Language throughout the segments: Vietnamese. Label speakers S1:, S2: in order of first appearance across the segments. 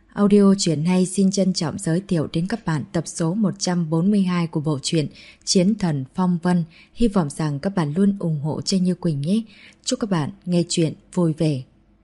S1: Audio truyện hay xin trân trọng giới thiệu đến các bạn tập số 142 của bộ truyện Chiến Thần Phong Vân. Hy vọng rằng các bạn luôn ủng hộ cho Như Quỳnh nhé. Chúc các bạn nghe truyện vui vẻ.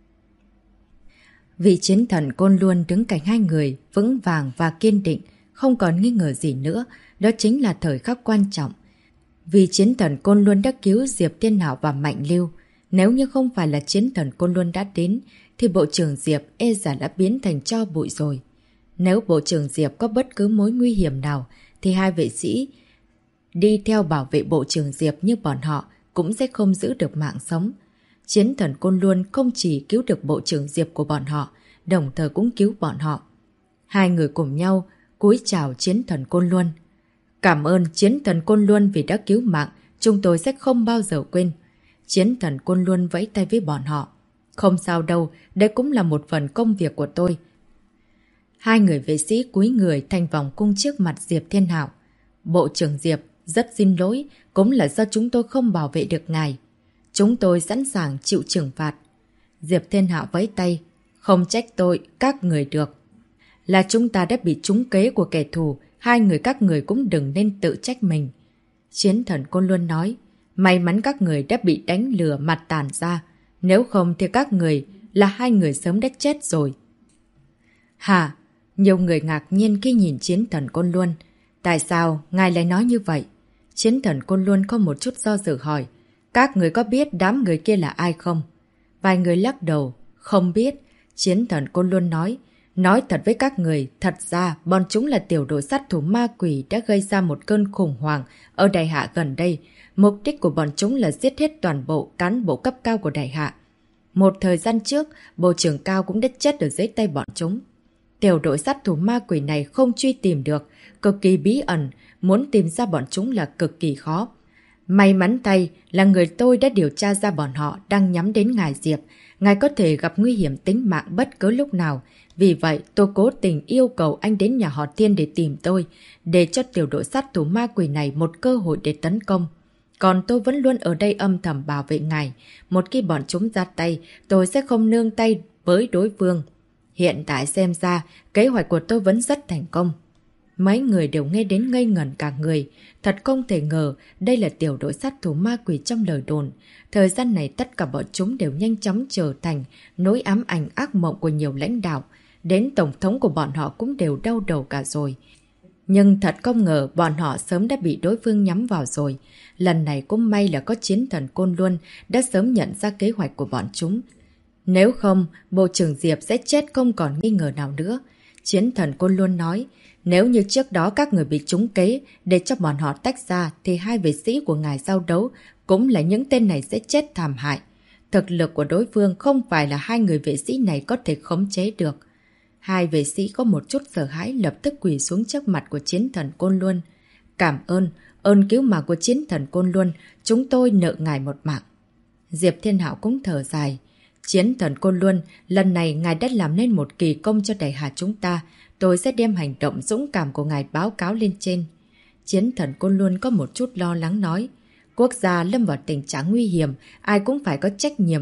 S1: Vị chiến thần Côn Luân đứng cạnh hai người, vững vàng và kiên định, không còn nghi ngờ gì nữa, đó chính là thời khắc quan trọng. Vì chiến thần Côn Luân đã cứu Diệp Thiên Hạo và Mạnh Lưu. Nếu như không phải là chiến thần Côn Luân đã đến, thì bộ trưởng Diệp e rằng đã biến thành tro bụi rồi. Nếu bộ trưởng Diệp có bất cứ mối nguy hiểm nào, thì hai vệ sĩ đi theo bảo vệ bộ trưởng Diệp như bọn họ cũng sẽ không giữ được mạng sống. Chiến thần Côn Luân không chỉ cứu được bộ trưởng Diệp của bọn họ, đồng thời cũng cứu bọn họ. Hai người cùng nhau cúi chào chiến thần Côn Luân. Cảm ơn chiến thần Côn Luân vì đã cứu mạng, chúng tôi sẽ không bao giờ quên. Chiến thần Côn Luân vẫy tay với bọn họ. Không sao đâu, đây cũng là một phần công việc của tôi. Hai người vệ sĩ cúi người thành vòng cung trước mặt Diệp Thiên Hạo. Bộ trưởng Diệp, rất xin lỗi, cũng là do chúng tôi không bảo vệ được ngài. Chúng tôi sẵn sàng chịu trừng phạt. Diệp Thiên Hạo vẫy tay. Không trách tôi, các người được. Là chúng ta đã bị trúng kế của kẻ thù, hai người các người cũng đừng nên tự trách mình. Chiến thần Côn Luân nói, may mắn các người đã bị đánh lừa mặt tàn ra. Nếu không thì các người là hai người sớm đã chết rồi. Hả? Nhiều người ngạc nhiên khi nhìn chiến thần Côn Luân. Tại sao ngài lại nói như vậy? Chiến thần Côn Luân có một chút do dự hỏi. Các người có biết đám người kia là ai không? Vài người lắc đầu. Không biết. Chiến thần Côn Luân nói thật với các người, thật ra bọn chúng là tiểu đội sát thủ ma quỷ đã gây ra một cơn khủng hoảng ở Đại Hạ gần đây. Mục đích của bọn chúng là giết hết toàn bộ cán bộ cấp cao của Đại Hạ. Một thời gian trước, bộ trưởng Cao cũng đã chết ở dưới tay bọn chúng. Tiểu đội sát thủ ma quỷ này không truy tìm được, cực kỳ bí ẩn, muốn tìm ra bọn chúng là cực kỳ khó. May mắn thay là người tôi đã điều tra ra bọn họ đang nhắm đến ngài Diệp. Ngài có thể gặp nguy hiểm tính mạng bất cứ lúc nào. Vì vậy, tôi cố tình yêu cầu anh đến nhà họ Thiên để tìm tôi, để cho tiểu đội sát thủ ma quỷ này một cơ hội để tấn công. Còn tôi vẫn luôn ở đây âm thầm bảo vệ ngài. Một khi bọn chúng ra tay, tôi sẽ không nương tay với đối phương. Hiện tại xem ra, kế hoạch của tôi vẫn rất thành công. Mấy người đều nghe đến ngây ngẩn cả người. Thật không thể ngờ, đây là tiểu đội sát thủ ma quỷ trong lời đồn. Thời gian này tất cả bọn chúng đều nhanh chóng trở thành nỗi ám ảnh ác mộng của nhiều lãnh đạo. Đến tổng thống của bọn họ cũng đều đau đầu cả rồi. Nhưng thật không ngờ bọn họ sớm đã bị đối phương nhắm vào rồi. Lần này cũng may là có chiến thần Côn Luân đã sớm nhận ra kế hoạch của bọn chúng. Nếu không, bộ trưởng Diệp sẽ chết không còn nghi ngờ nào nữa. Chiến thần Côn Luân nói, nếu như trước đó các người bị trúng kế để cho bọn họ tách ra thì hai vệ sĩ của ngài giao đấu cũng là những tên này sẽ chết thảm hại. Thực lực của đối phương không phải là hai người vệ sĩ này có thể khống chế được. Hai vệ sĩ có một chút sợ hãi lập tức quỳ xuống trước mặt của chiến thần Côn Luân. Cảm ơn cứu mạng của chiến thần Côn Luân, chúng tôi nợ ngài một mạng. Diệp Thiên Hạo cũng thở dài. Chiến thần Côn Luân, lần này ngài đã làm nên một kỳ công cho Đại Hạ chúng ta. Tôi sẽ đem hành động dũng cảm của ngài báo cáo lên trên. Chiến thần Côn Luân có một chút lo lắng nói. Quốc gia lâm vào tình trạng nguy hiểm, ai cũng phải có trách nhiệm.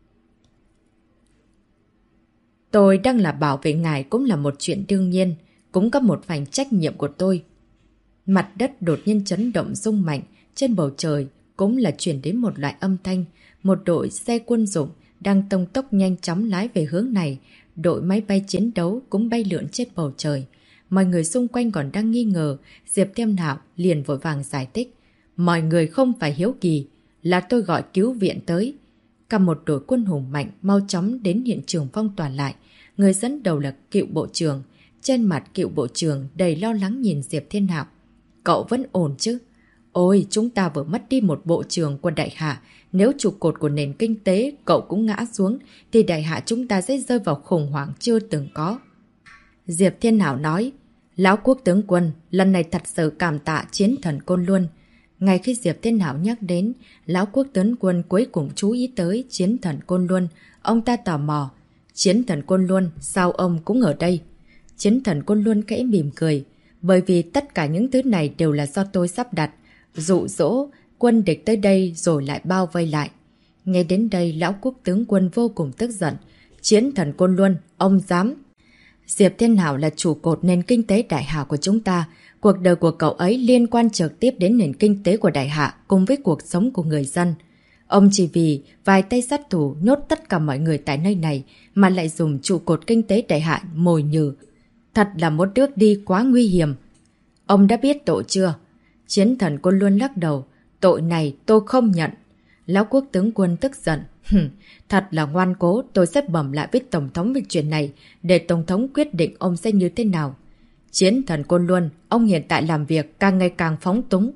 S1: Tôi đang là bảo vệ ngài cũng là một chuyện đương nhiên, cũng có một phần trách nhiệm của tôi. Mặt đất đột nhiên chấn động rung mạnh, trên bầu trời cũng là chuyển đến một loại âm thanh. Một đội xe quân dụng đang tông tốc nhanh chóng lái về hướng này, đội máy bay chiến đấu cũng bay lượn trên bầu trời. Mọi người xung quanh còn đang nghi ngờ, Diệp Thiên Hạo liền vội vàng giải thích. Mọi người không phải hiếu kỳ, là tôi gọi cứu viện tới. Cả một đội quân hùng mạnh mau chóng đến hiện trường phong tỏa lại. Người dẫn đầu là cựu bộ trưởng. Trên mặt cựu bộ trưởng đầy lo lắng nhìn Diệp Thiên Hạo. Cậu vẫn ổn chứ? Ôi, chúng ta vừa mất đi một bộ trưởng của Đại Hạ. Nếu trụ cột của nền kinh tế cậu cũng ngã xuống, thì Đại Hạ chúng ta sẽ rơi vào khủng hoảng chưa từng có. Diệp Thiên Hạo nói, Lão Quốc tướng quân, lần này thật sự cảm tạ chiến thần Côn Luân. Ngay khi Diệp Thiên Hạo nhắc đến, Lão Quốc tướng quân cuối cùng chú ý tới chiến thần Côn Luân. Ông ta tò mò, chiến thần Côn Luân, sao ông cũng ở đây? Chiến thần Côn Luân khẽ mỉm cười, bởi vì tất cả những thứ này đều là do tôi sắp đặt, dụ dỗ quân địch tới đây rồi lại bao vây lại. Nghe đến đây, Lão Quốc tướng quân vô cùng tức giận. Chiến thần Côn Luân, ông dám... Diệp Thiên Hảo là trụ cột nền kinh tế Đại Hạ của chúng ta. Cuộc đời của cậu ấy liên quan trực tiếp đến nền kinh tế của Đại Hạ cùng với cuộc sống của người dân. Ông chỉ vì vài tay sát thủ nhốt tất cả mọi người tại nơi này mà lại dùng trụ cột kinh tế Đại Hạ mồi nhử. Thật là một bước đi quá nguy hiểm. Ông đã biết tội chưa? Chiến thần Côn Luân lắc đầu. Tội này tôi không nhận. Lão quốc tướng quân tức giận. Thật là ngoan cố, tôi sẽ bẩm lại với Tổng thống về chuyện này, để Tổng thống quyết định ông sẽ như thế nào. Chiến thần Côn Luân, ông hiện tại làm việc càng ngày càng phóng túng.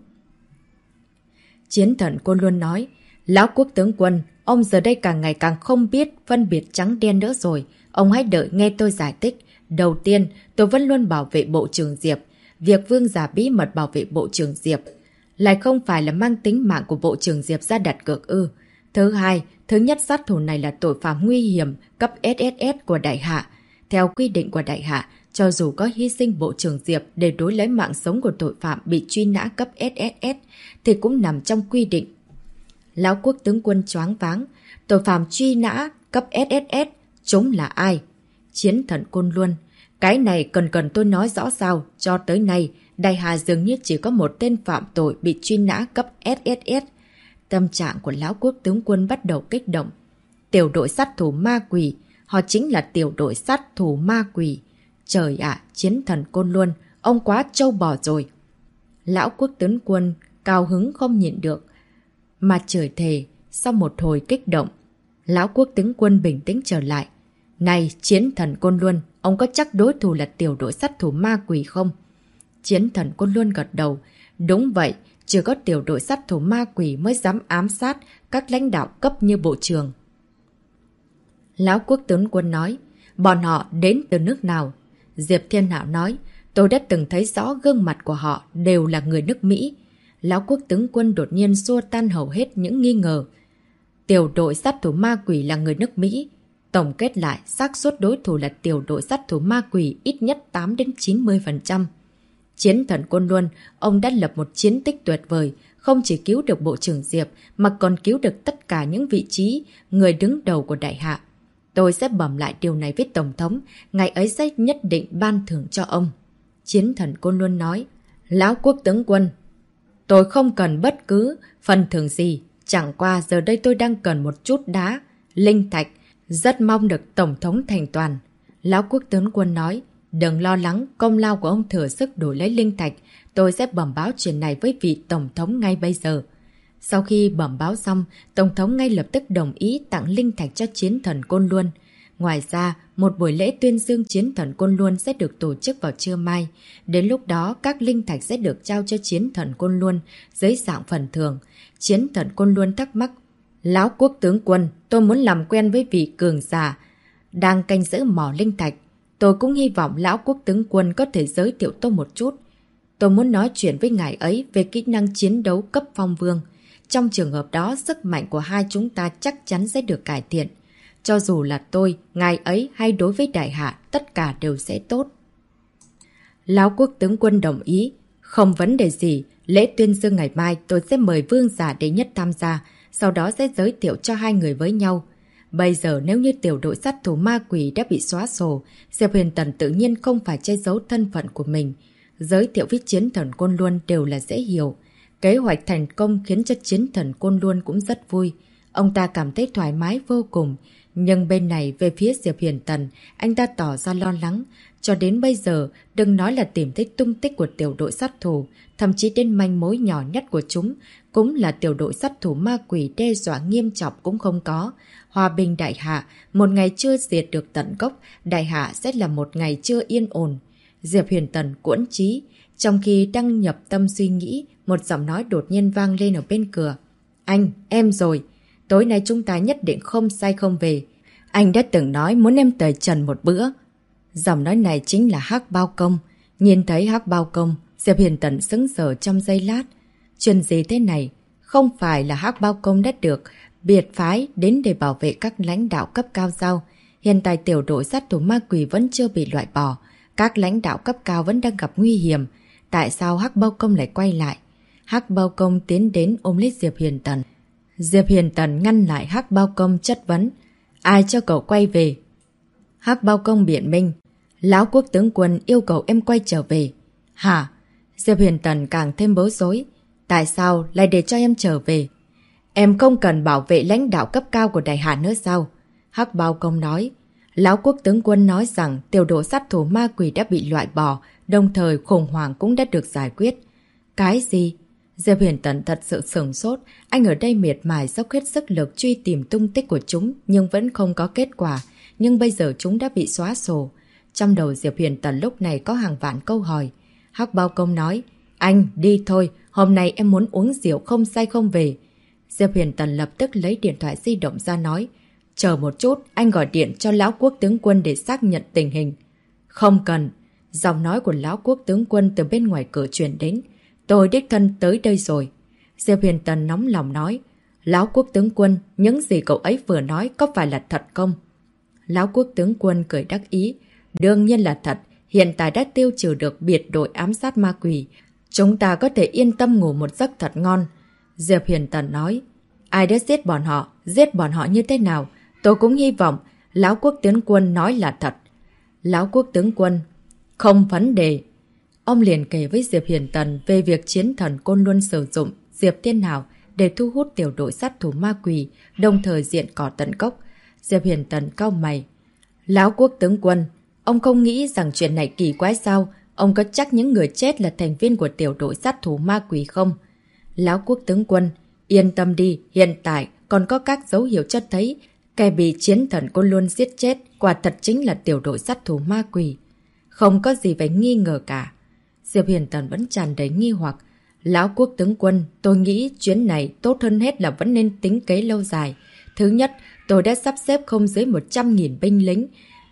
S1: Chiến thần Côn Luân nói, Lão quốc tướng quân, ông giờ đây càng ngày càng không biết phân biệt trắng đen nữa rồi. Ông hãy đợi nghe tôi giải thích. Đầu tiên, tôi vẫn luôn bảo vệ Bộ trưởng Diệp. Việc Vương giả bí mật bảo vệ Bộ trưởng Diệp lại không phải là mang tính mạng của Bộ trưởng Diệp ra đặt cược ư. Thứ hai, thứ nhất sát thủ này là tội phạm nguy hiểm cấp SSS của Đại Hạ. Theo quy định của Đại Hạ, cho dù có hy sinh Bộ trưởng Diệp để đối lấy mạng sống của tội phạm bị truy nã cấp SSS thì cũng nằm trong quy định. Lão quốc tướng quân choáng váng. Tội phạm truy nã cấp SSS, chúng là ai? Chiến thần Côn Luân. Cái này cần tôi nói rõ sao? Cho tới nay, Đại Hà dường như chỉ có một tên phạm tội bị truy nã cấp SSS. Tâm trạng của Lão quốc tướng quân bắt đầu kích động. Tiểu đội sát thủ ma quỷ. Họ chính là tiểu đội sát thủ ma quỷ. Trời ạ, chiến thần Côn Luân, ông quá trâu bò rồi. Lão quốc tướng quân cao hứng không nhịn được mà chửi thề. Sau một hồi kích động, Lão quốc tướng quân bình tĩnh trở lại. Này chiến thần Côn Luân, ông có chắc đối thủ là tiểu đội sát thủ ma quỷ không? Chiến thần Côn Luân gật đầu. Đúng vậy, chỉ có tiểu đội sát thủ ma quỷ mới dám ám sát các lãnh đạo cấp như bộ trưởng. Lão quốc tướng quân nói, bọn họ đến từ nước nào? Diệp Thiên Hạo nói, tôi đã từng thấy rõ gương mặt của họ đều là người nước Mỹ. Lão quốc tướng quân đột nhiên xua tan hầu hết những nghi ngờ. Tiểu đội sát thủ ma quỷ là người nước Mỹ. Tổng kết lại, xác suất đối thủ là tiểu đội sát thủ ma quỷ ít nhất 8-90%. Chiến thần Côn Luân, ông đã lập một chiến tích tuyệt vời, không chỉ cứu được Bộ trưởng Diệp mà còn cứu được tất cả những vị trí, người đứng đầu của Đại Hạ. Tôi sẽ bẩm lại điều này với Tổng thống, ngày ấy sẽ nhất định ban thưởng cho ông. Chiến thần Côn Luân nói, Lão quốc tướng quân, tôi không cần bất cứ phần thưởng gì, chẳng qua giờ đây tôi đang cần một chút đá, linh thạch, rất mong được Tổng thống thành toàn. Lão quốc tướng quân nói, đừng lo lắng, công lao của ông thừa sức đổi lấy linh thạch, tôi sẽ bẩm báo chuyện này với vị Tổng thống ngay bây giờ. Sau khi bẩm báo xong, Tổng thống ngay lập tức đồng ý tặng linh thạch cho chiến thần Côn Luân. Ngoài ra, một buổi lễ tuyên dương chiến thần Côn Luân sẽ được tổ chức vào trưa mai. Đến lúc đó, các linh thạch sẽ được trao cho chiến thần Côn Luân dưới dạng phần thưởng. Chiến thần Côn Luân thắc mắc, Lão quốc tướng quân, tôi muốn làm quen với vị cường giả đang canh giữ mỏ linh thạch. Tôi cũng hy vọng Lão quốc tướng quân có thể giới thiệu tôi một chút. Tôi muốn nói chuyện với ngài ấy về kỹ năng chiến đấu cấp phong vương. Trong trường hợp đó, sức mạnh của hai chúng ta chắc chắn sẽ được cải thiện. Cho dù là tôi, ngài ấy hay đối với Đại Hạ, tất cả đều sẽ tốt. Lão quốc tướng quân đồng ý. Không vấn đề gì, lễ tuyên dương ngày mai tôi sẽ mời vương giả đệ nhất tham gia, sau đó sẽ giới thiệu cho hai người với nhau. Bây giờ nếu như tiểu đội sát thủ ma quỷ đã bị xóa sổ, Diệp Huyền Tần tự nhiên không phải che giấu thân phận của mình. Giới thiệu với chiến thần Côn Luân đều là dễ hiểu. Kế hoạch thành công khiến cho chiến thần Côn Luân cũng rất vui. Ông ta cảm thấy thoải mái vô cùng. Nhưng bên này về phía Diệp Huyền Tần, anh ta tỏ ra lo lắng. Cho đến bây giờ, đừng nói là tìm thấy tung tích của tiểu đội sát thủ, thậm chí đến manh mối nhỏ nhất của chúng, cũng là tiểu đội sát thủ ma quỷ đe dọa nghiêm trọng cũng không có. Hòa bình Đại Hạ, một ngày chưa diệt được tận gốc, Đại Hạ sẽ là một ngày chưa yên ổn. Diệp Huyền Tần cuỗn chí, trong khi đang nhập tâm suy nghĩ, một giọng nói đột nhiên vang lên ở bên cửa. Anh, em rồi. Tối nay chúng ta nhất định không say không về. Anh đã từng nói muốn em tời trần một bữa. Giọng nói này chính là Hắc Bao Công. Nhìn thấy Hắc Bao Công, Diệp Huyền Tần sững sờ trong giây lát. Chuyện gì thế này? Không phải là Hắc Bao Công đã được biệt phái đến để bảo vệ các lãnh đạo cấp cao sao? Hiện tại tiểu đội sát thủ ma quỷ vẫn chưa bị loại bỏ. Các lãnh đạo cấp cao vẫn đang gặp nguy hiểm. Tại sao Hắc Bao Công lại quay lại? Hắc Bao Công tiến đến ôm lấy Diệp Huyền Tần. Diệp Huyền Tần ngăn lại Hắc Bao Công chất vấn. Ai cho cậu quay về? Hắc Bao Công biện minh. Lão quốc tướng quân yêu cầu em quay trở về. Hả? Diệp Huyền Tần càng thêm bối rối. Tại sao lại để cho em trở về? Em không cần bảo vệ lãnh đạo cấp cao của Đại Hạ nữa sao? Hắc Bao Công nói. Lão quốc tướng quân nói rằng tiểu đội sát thủ ma quỷ đã bị loại bỏ, đồng thời khủng hoảng cũng đã được giải quyết. Cái gì? Diệp Huyền Tần thật sự sửng sốt, anh ở đây miệt mài dốc hết sức lực truy tìm tung tích của chúng nhưng vẫn không có kết quả, nhưng bây giờ chúng đã bị xóa sổ. Trong đầu Diệp Huyền Tần lúc này có hàng vạn câu hỏi. Hắc Bao Công nói, anh đi thôi, hôm nay em muốn uống rượu không say không về. Diệp Huyền Tần lập tức lấy điện thoại di động ra nói, chờ một chút, anh gọi điện cho lão quốc tướng quân để xác nhận tình hình. Không cần. Giọng nói của lão quốc tướng quân từ bên ngoài cửa truyền đến. Tôi đích thân tới đây rồi. Diệp Huyền Tần nóng lòng nói, lão quốc tướng quân, những gì cậu ấy vừa nói có phải là thật không? Lão quốc tướng quân cười đắc ý. Đương nhiên là thật, hiện tại đã tiêu trừ được biệt đội ám sát ma quỷ. Chúng ta có thể yên tâm ngủ một giấc thật ngon. Diệp Huyền Tần nói, ai đã giết bọn họ như thế nào? Tôi cũng hy vọng lão quốc tướng quân nói là thật. Lão quốc tướng quân, không vấn đề. Ông liền kể với Diệp Huyền Tần về việc chiến thần Côn Luân sử dụng Diệp Thiên Hào để thu hút tiểu đội sát thủ ma quỷ, đồng thời diện cỏ tận gốc. Diệp Huyền Tần cau mày. Lão quốc tướng quân, ông không nghĩ rằng chuyện này kỳ quái sao? Ông có chắc những người chết là thành viên của tiểu đội sát thủ ma quỷ không? Lão quốc tướng quân, yên tâm đi, hiện tại còn có các dấu hiệu cho thấy kẻ bị chiến thần Côn Luân giết chết quả thật chính là tiểu đội sát thủ ma quỷ. Không có gì phải nghi ngờ cả. Diệp Huyền Tần vẫn tràn đầy nghi hoặc. Lão quốc tướng quân, tôi nghĩ chuyến này tốt hơn hết là vẫn nên tính kế lâu dài. Thứ nhất, tôi đã sắp xếp không dưới 100.000 binh lính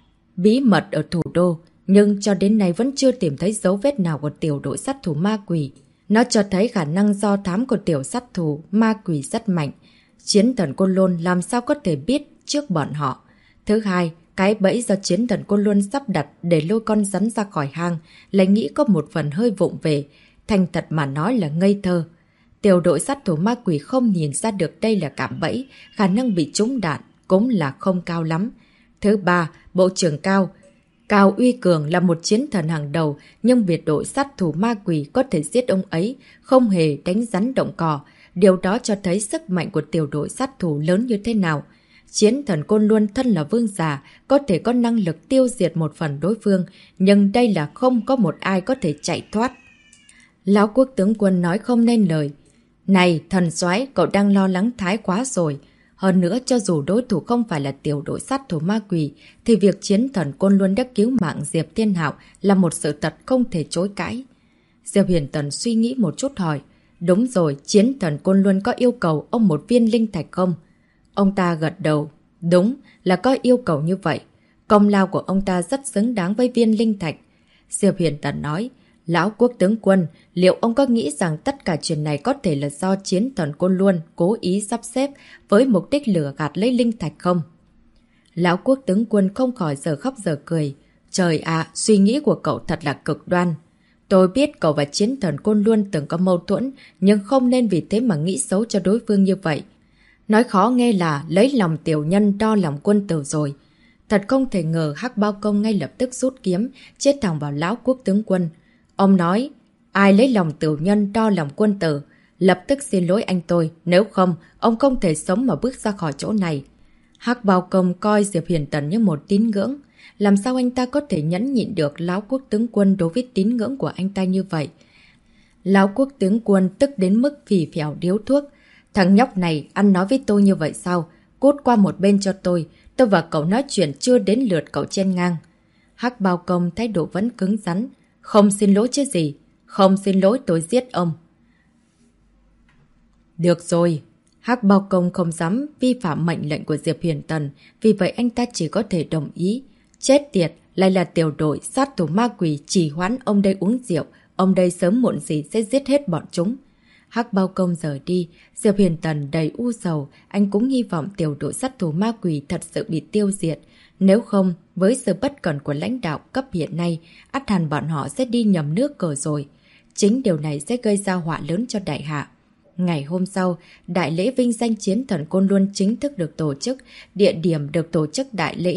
S1: bí mật ở thủ đô, nhưng cho đến nay vẫn chưa tìm thấy dấu vết nào của tiểu đội sát thủ ma quỷ. Nó cho thấy khả năng do thám của tiểu sát thủ ma quỷ rất mạnh. Chiến thần Côn Lôn làm sao có thể biết trước bọn họ. Thứ hai, cái bẫy do chiến thần Côn Luân sắp đặt để lôi con rắn ra khỏi hang lại nghĩ có một phần hơi vụng về, thành thật mà nói là ngây thơ. Tiểu đội sát thủ ma quỷ không nhìn ra được đây là cạm bẫy, khả năng bị trúng đạn cũng là không cao lắm. Thứ ba, Bộ trưởng Cao Uy Cường là một chiến thần hàng đầu, nhưng biệt đội sát thủ ma quỷ có thể giết ông ấy, không hề đánh rắn động cỏ. Điều đó cho thấy sức mạnh của tiểu đội sát thủ lớn như thế nào. Chiến thần Côn Luân thân là vương giả, có thể có năng lực tiêu diệt một phần đối phương, nhưng đây là không có một ai có thể chạy thoát. Lão quốc tướng quân nói không nên lời. Này, thần soái, cậu đang lo lắng thái quá rồi. Hơn nữa, cho dù đối thủ không phải là tiểu đội sát thủ ma quỷ, thì việc chiến thần Côn Luân đã cứu mạng Diệp Thiên Hạo là một sự thật không thể chối cãi. Diệp Huyền Tần suy nghĩ một chút hỏi. Đúng rồi, chiến thần Côn Luân có yêu cầu ông một viên linh thạch không? Ông ta gật đầu. Đúng, là có yêu cầu như vậy. Công lao của ông ta rất xứng đáng với viên linh thạch. Diệp Huyền Tần nói, lão quốc tướng quân, liệu ông có nghĩ rằng tất cả chuyện này có thể là do chiến thần Côn Luân cố ý sắp xếp với mục đích lừa gạt lấy linh thạch không? Lão quốc tướng quân không khỏi giờ khóc giờ cười. Trời ạ, suy nghĩ của cậu thật là cực đoan. Tôi biết cậu và chiến thần Côn Luân từng có mâu thuẫn, nhưng không nên vì thế mà nghĩ xấu cho đối phương như vậy. Nói khó nghe là lấy lòng tiểu nhân đo lòng quân tử rồi. Thật không thể ngờ Hắc Bao Công ngay lập tức rút kiếm, chết thẳng vào lão quốc tướng quân. Ông nói, ai lấy lòng tiểu nhân đo lòng quân tử, lập tức xin lỗi anh tôi, nếu không, ông không thể sống mà bước ra khỏi chỗ này. Hắc Bao Công coi Diệp Huyền Tần như một tín ngưỡng. Làm sao anh ta có thể nhẫn nhịn được lão quốc tướng quân đối với tín ngưỡng của anh ta như vậy? Lão quốc tướng quân tức đến mức phì phèo điếu thuốc. Thằng nhóc này ăn nói với tôi như vậy sao? Cút qua một bên cho tôi và cậu nói chuyện chưa đến lượt cậu chen ngang. Hắc Bao Công thái độ vẫn cứng rắn. Không xin lỗi chứ gì? Không xin lỗi tôi giết ông. Được rồi. Hắc Bao Công không dám vi phạm mệnh lệnh của Diệp Huyền Tần, vì vậy anh ta chỉ có thể đồng ý. Chết tiệt, lại là tiểu đội sát thủ ma quỷ chỉ hoãn ông đây uống rượu, ông đây sớm muộn gì sẽ giết hết bọn chúng. Hắc Bao Công rời đi, Diệp Huyền Tần đầy u sầu, anh cũng hy vọng tiểu đội sát thủ ma quỷ thật sự bị tiêu diệt. Nếu không, với sự bất cẩn của lãnh đạo cấp hiện nay, ắt hẳn bọn họ sẽ đi nhầm nước cờ rồi. Chính điều này sẽ gây ra họa lớn cho Đại Hạ. Ngày hôm sau, đại lễ vinh danh chiến thần Côn Luân chính thức được tổ chức. Địa điểm được tổ chức đại lễ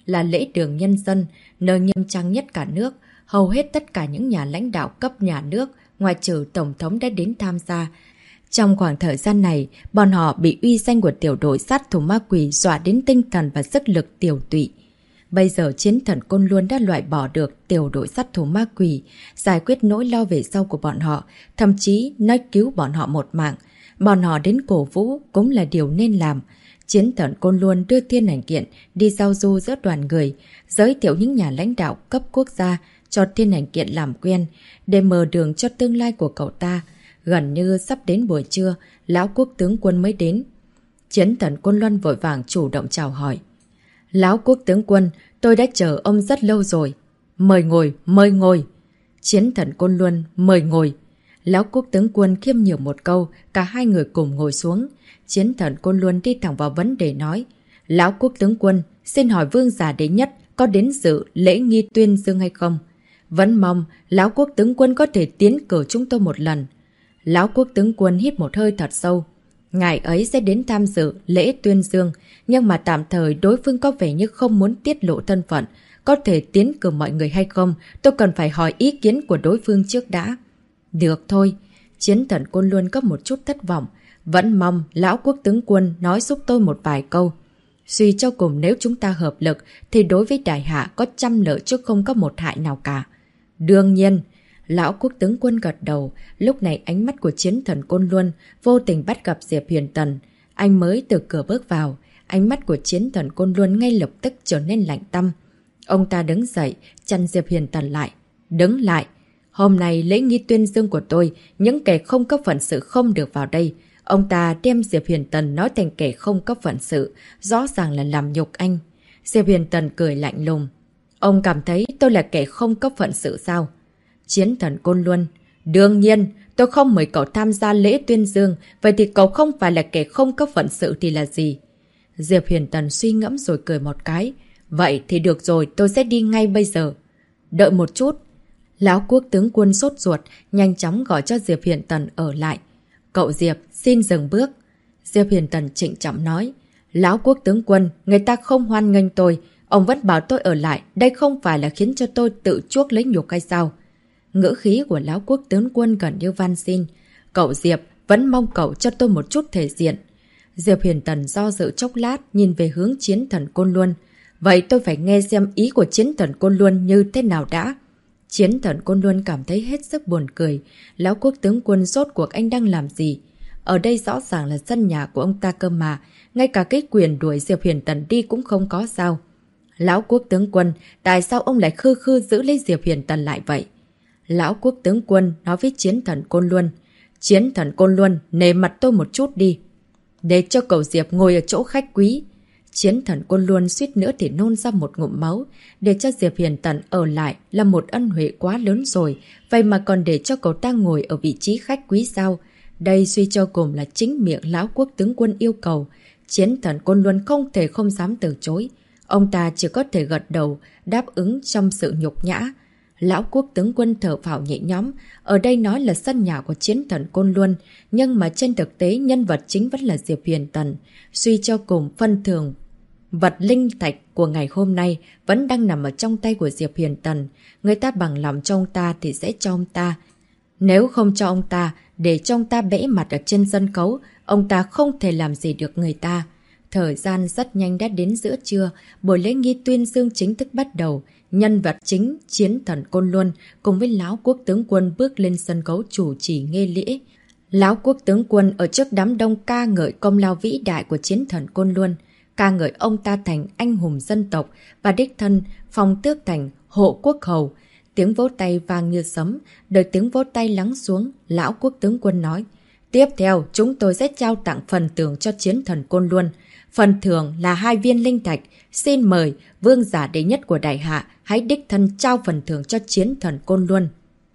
S1: là lễ đường nhân dân, nơi nghiêm trang nhất cả nước. Hầu hết tất cả những nhà lãnh đạo cấp nhà nước, ngoại trừ Tổng thống đã đến tham gia. Trong khoảng thời gian này, bọn họ bị uy danh của tiểu đội sát thủ ma quỷ dọa đến tinh thần và sức lực tiểu tụy. Bây giờ chiến thần Côn Luân đã loại bỏ được tiểu đội sát thủ ma quỷ, giải quyết nỗi lo về sau của bọn họ, thậm chí nói cứu bọn họ một mạng. Bọn họ đến cổ vũ cũng là điều nên làm. Chiến thần Côn Luân đưa Thiên Hành Kiện đi giao du giữa đoàn người, giới thiệu những nhà lãnh đạo cấp quốc gia cho Thiên Hành Kiện làm quen, để mở đường cho tương lai của cậu ta. Gần như sắp đến buổi trưa, lão quốc tướng quân mới đến. Chiến thần Côn Luân vội vàng chủ động chào hỏi. Lão quốc tướng quân, tôi đã chờ ông rất lâu rồi. Mời ngồi, mời ngồi. Chiến thần Côn Luân, mời ngồi. Lão quốc tướng quân khiêm nhường một câu, cả hai người cùng ngồi xuống. Chiến thần Côn Luân đi thẳng vào vấn đề nói. Lão quốc tướng quân, xin hỏi vương giả đệ nhất có đến dự lễ nghi tuyên dương hay không? Vẫn mong lão quốc tướng quân có thể tiến cử chúng tôi một lần. Lão quốc tướng quân hít một hơi thật sâu. Ngài ấy sẽ đến tham dự lễ tuyên dương, nhưng mà tạm thời đối phương có vẻ như không muốn tiết lộ thân phận. Có thể tiến cử mọi người hay không? Tôi cần phải hỏi ý kiến của đối phương trước đã. Được thôi. Chiến thần Côn Luân có một chút thất vọng. Vẫn mong lão quốc tướng quân nói giúp tôi một vài câu. Suy cho cùng nếu chúng ta hợp lực thì đối với đại hạ có trăm lợi chứ không có một hại nào cả. Đương nhiên. Lão quốc tướng quân gật đầu, lúc này ánh mắt của chiến thần Côn Luân vô tình bắt gặp Diệp Huyền Tần. Anh mới từ cửa bước vào, ánh mắt của chiến thần Côn Luân ngay lập tức trở nên lạnh tăm. Ông ta đứng dậy, chặn Diệp Huyền Tần lại. Đứng lại! Hôm nay lễ nghi tuyên dương của tôi, những kẻ không có phận sự không được vào đây. Ông ta đem Diệp Huyền Tần nói thành kẻ không có phận sự, rõ ràng là làm nhục anh. Diệp Huyền Tần cười lạnh lùng. Ông cảm thấy tôi là kẻ không có phận sự sao? Chiến thần Côn Luân. Đương nhiên, tôi không mời cậu tham gia lễ tuyên dương, vậy thì cậu không phải là kẻ không có phận sự thì là gì? Diệp Huyền Tần suy ngẫm rồi cười một cái. Vậy thì được rồi, tôi sẽ đi ngay bây giờ. Đợi một chút. Lão quốc tướng quân sốt ruột, nhanh chóng gọi cho Diệp Huyền Tần ở lại. Cậu Diệp, xin dừng bước. Diệp Huyền Tần trịnh trọng nói. Lão quốc tướng quân, người ta không hoan nghênh tôi. Ông vẫn bảo tôi ở lại, đây không phải là khiến cho tôi tự chuốc lấy nhục hay sao? Ngữ khí của lão quốc tướng quân gần như van xin. Cậu Diệp, vẫn mong cậu cho tôi một chút thể diện. Diệp Huyền Tần do dự chốc lát, nhìn về hướng chiến thần Côn Luân. Vậy tôi phải nghe xem ý của chiến thần Côn Luân như thế nào đã. Chiến thần Côn Luân cảm thấy hết sức buồn cười. Lão quốc tướng quân rốt cuộc anh đang làm gì? Ở đây rõ ràng là sân nhà của ông ta cơ mà. Ngay cả cái quyền đuổi Diệp Huyền Tần đi cũng không có sao. Lão quốc tướng quân, tại sao ông lại khư khư giữ lấy Diệp Huyền Tần lại vậy? Lão quốc tướng quân nói với chiến thần Côn Luân. Chiến thần Côn Luân, nể mặt tôi một chút đi. Để cho cậu Diệp ngồi ở chỗ khách quý. Chiến thần Côn Luân suýt nữa thì nôn ra một ngụm máu. Để cho Diệp Huyền Tần ở lại là một ân huệ quá lớn rồi. Vậy mà còn để cho cậu ta ngồi ở vị trí khách quý sao? Đây suy cho cùng là chính miệng lão quốc tướng quân yêu cầu. Chiến thần Côn Luân không thể không dám từ chối. Ông ta chỉ có thể gật đầu, đáp ứng trong sự nhục nhã. Lão quốc tướng quân thở phào nhẹ nhõm, ở đây nói là sân nhà của chiến thần Côn Luân, nhưng mà trên thực tế nhân vật chính vẫn là Diệp Huyền Tần. Suy cho cùng phân thường, vật linh thạch của ngày hôm nay vẫn đang nằm ở trong tay của Diệp Huyền Tần. Người ta bằng lòng cho ông ta thì sẽ cho ông ta. Nếu không cho ông ta, để cho ông ta bẽ mặt ở trên sân khấu, ông ta không thể làm gì được người ta. Thời gian rất nhanh đã đến giữa trưa, buổi lễ nghi tuyên dương chính thức bắt đầu. Nhân vật chính, chiến thần Côn Luân, cùng với lão quốc tướng quân bước lên sân khấu chủ trì nghi lễ. Lão quốc tướng quân ở trước đám đông ca ngợi công lao vĩ đại của chiến thần Côn Luân, ca ngợi ông ta thành anh hùng dân tộc và đích thân phong tước thành hộ quốc hầu. Tiếng vỗ tay vang như sấm, đợi tiếng vỗ tay lắng xuống, lão quốc tướng quân nói. Tiếp theo, chúng tôi sẽ trao tặng phần thưởng cho chiến thần Côn Luân. Phần thưởng là 2 viên linh thạch. Xin mời vương giả đệ nhất của đại hạ hãy đích thân trao phần thưởng cho chiến thần Côn Luân.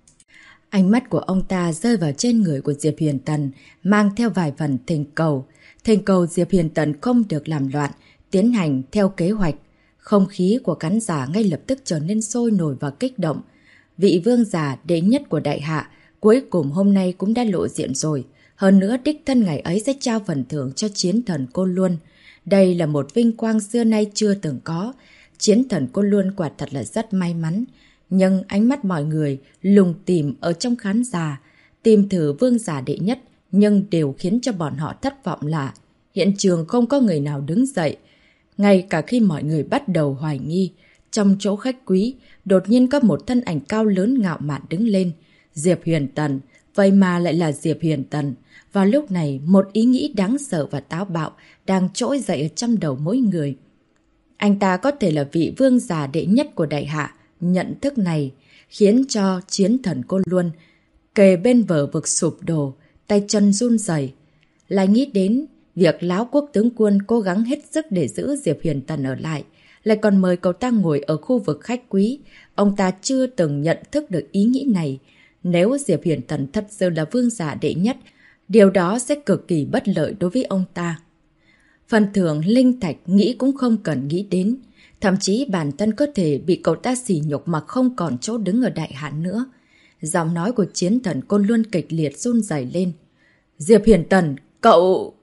S1: Ánh mắt của ông ta rơi vào trên người của Diệp Huyền Tần, mang theo vài phần thỉnh cầu. Thỉnh cầu Diệp Huyền Tần không được làm loạn, tiến hành theo kế hoạch. Không khí của khán giả ngay lập tức trở nên sôi nổi và kích động. Vị vương giả đệ nhất của đại hạ cuối cùng hôm nay cũng đã lộ diện rồi. Hơn nữa đích thân ngày ấy sẽ trao phần thưởng cho chiến thần Côn Luân. Đây là một vinh quang xưa nay chưa từng có. Chiến thần Côn Luân quả thật là rất may mắn. Nhưng ánh mắt mọi người lùng tìm ở trong khán giả, tìm thử vương giả đệ nhất, nhưng đều khiến cho bọn họ thất vọng là hiện trường không có người nào đứng dậy. Ngay cả khi mọi người bắt đầu hoài nghi, trong chỗ khách quý, đột nhiên có một thân ảnh cao lớn ngạo mạn đứng lên. Diệp Huyền Tần, vậy mà lại là Diệp Huyền Tần. Vào lúc này, một ý nghĩ đáng sợ và táo bạo đang trỗi dậy ở trong đầu mỗi người. Anh ta có thể là vị vương giả đệ nhất của đại hạ. Nhận thức này khiến cho chiến thần Côn Luân kề bên bờ vực sụp đổ, tay chân run rẩy. Lại nghĩ đến việc Láo Quốc tướng quân cố gắng hết sức để giữ Diệp Huyền Tần ở lại, lại còn mời cậu ta ngồi ở khu vực khách quý. Ông ta chưa từng nhận thức được ý nghĩ này. Nếu Diệp Huyền Tần thật sự là vương giả đệ nhất, điều đó sẽ cực kỳ bất lợi đối với ông ta. Phần thưởng linh thạch nghĩ cũng không cần nghĩ đến. Thậm chí bản thân có thể bị cậu ta sỉ nhục mà không còn chỗ đứng ở đại hạ nữa. Giọng nói của chiến thần Côn Luân kịch liệt run rẩy lên. Diệp Huyền Tần, cậu...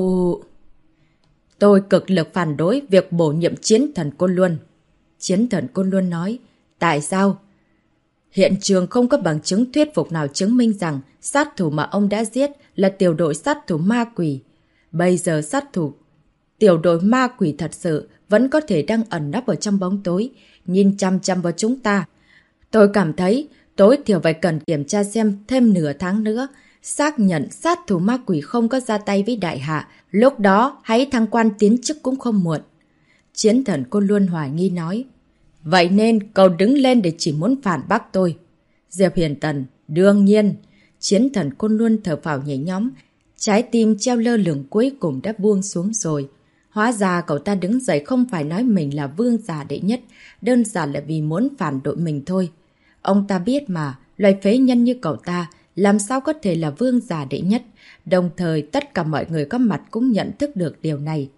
S1: Tôi cực lực phản đối việc bổ nhiệm chiến thần Côn Luân. Chiến thần Côn Luân nói. Tại sao? Hiện trường không có bằng chứng thuyết phục nào chứng minh rằng sát thủ mà ông đã giết là tiểu đội sát thủ ma quỷ. Bây giờ sát thủ tiểu đội ma quỷ thật sự vẫn có thể đang ẩn nấp ở trong bóng tối, nhìn chăm chăm vào chúng ta. Tôi cảm thấy tối thiểu phải cần kiểm tra xem thêm nửa tháng nữa, xác nhận sát thủ ma quỷ không có ra tay với đại hạ, lúc đó hãy thăng quan tiến chức cũng không muộn. Chiến thần Côn Luân hoài nghi nói. Vậy nên cậu đứng lên để chỉ muốn phản bác tôi. Diệp Huyền Tần, đương nhiên. Chiến thần Côn Luân thở phào nhẹ nhõm, trái tim treo lơ lửng cuối cùng đã buông xuống rồi. Hóa ra cậu ta đứng dậy không phải nói mình là vương giả đệ nhất, đơn giản là vì muốn phản đội mình thôi. Ông ta biết mà, loài phế nhân như cậu ta làm sao có thể là vương giả đệ nhất, đồng thời tất cả mọi người có mặt cũng nhận thức được điều này.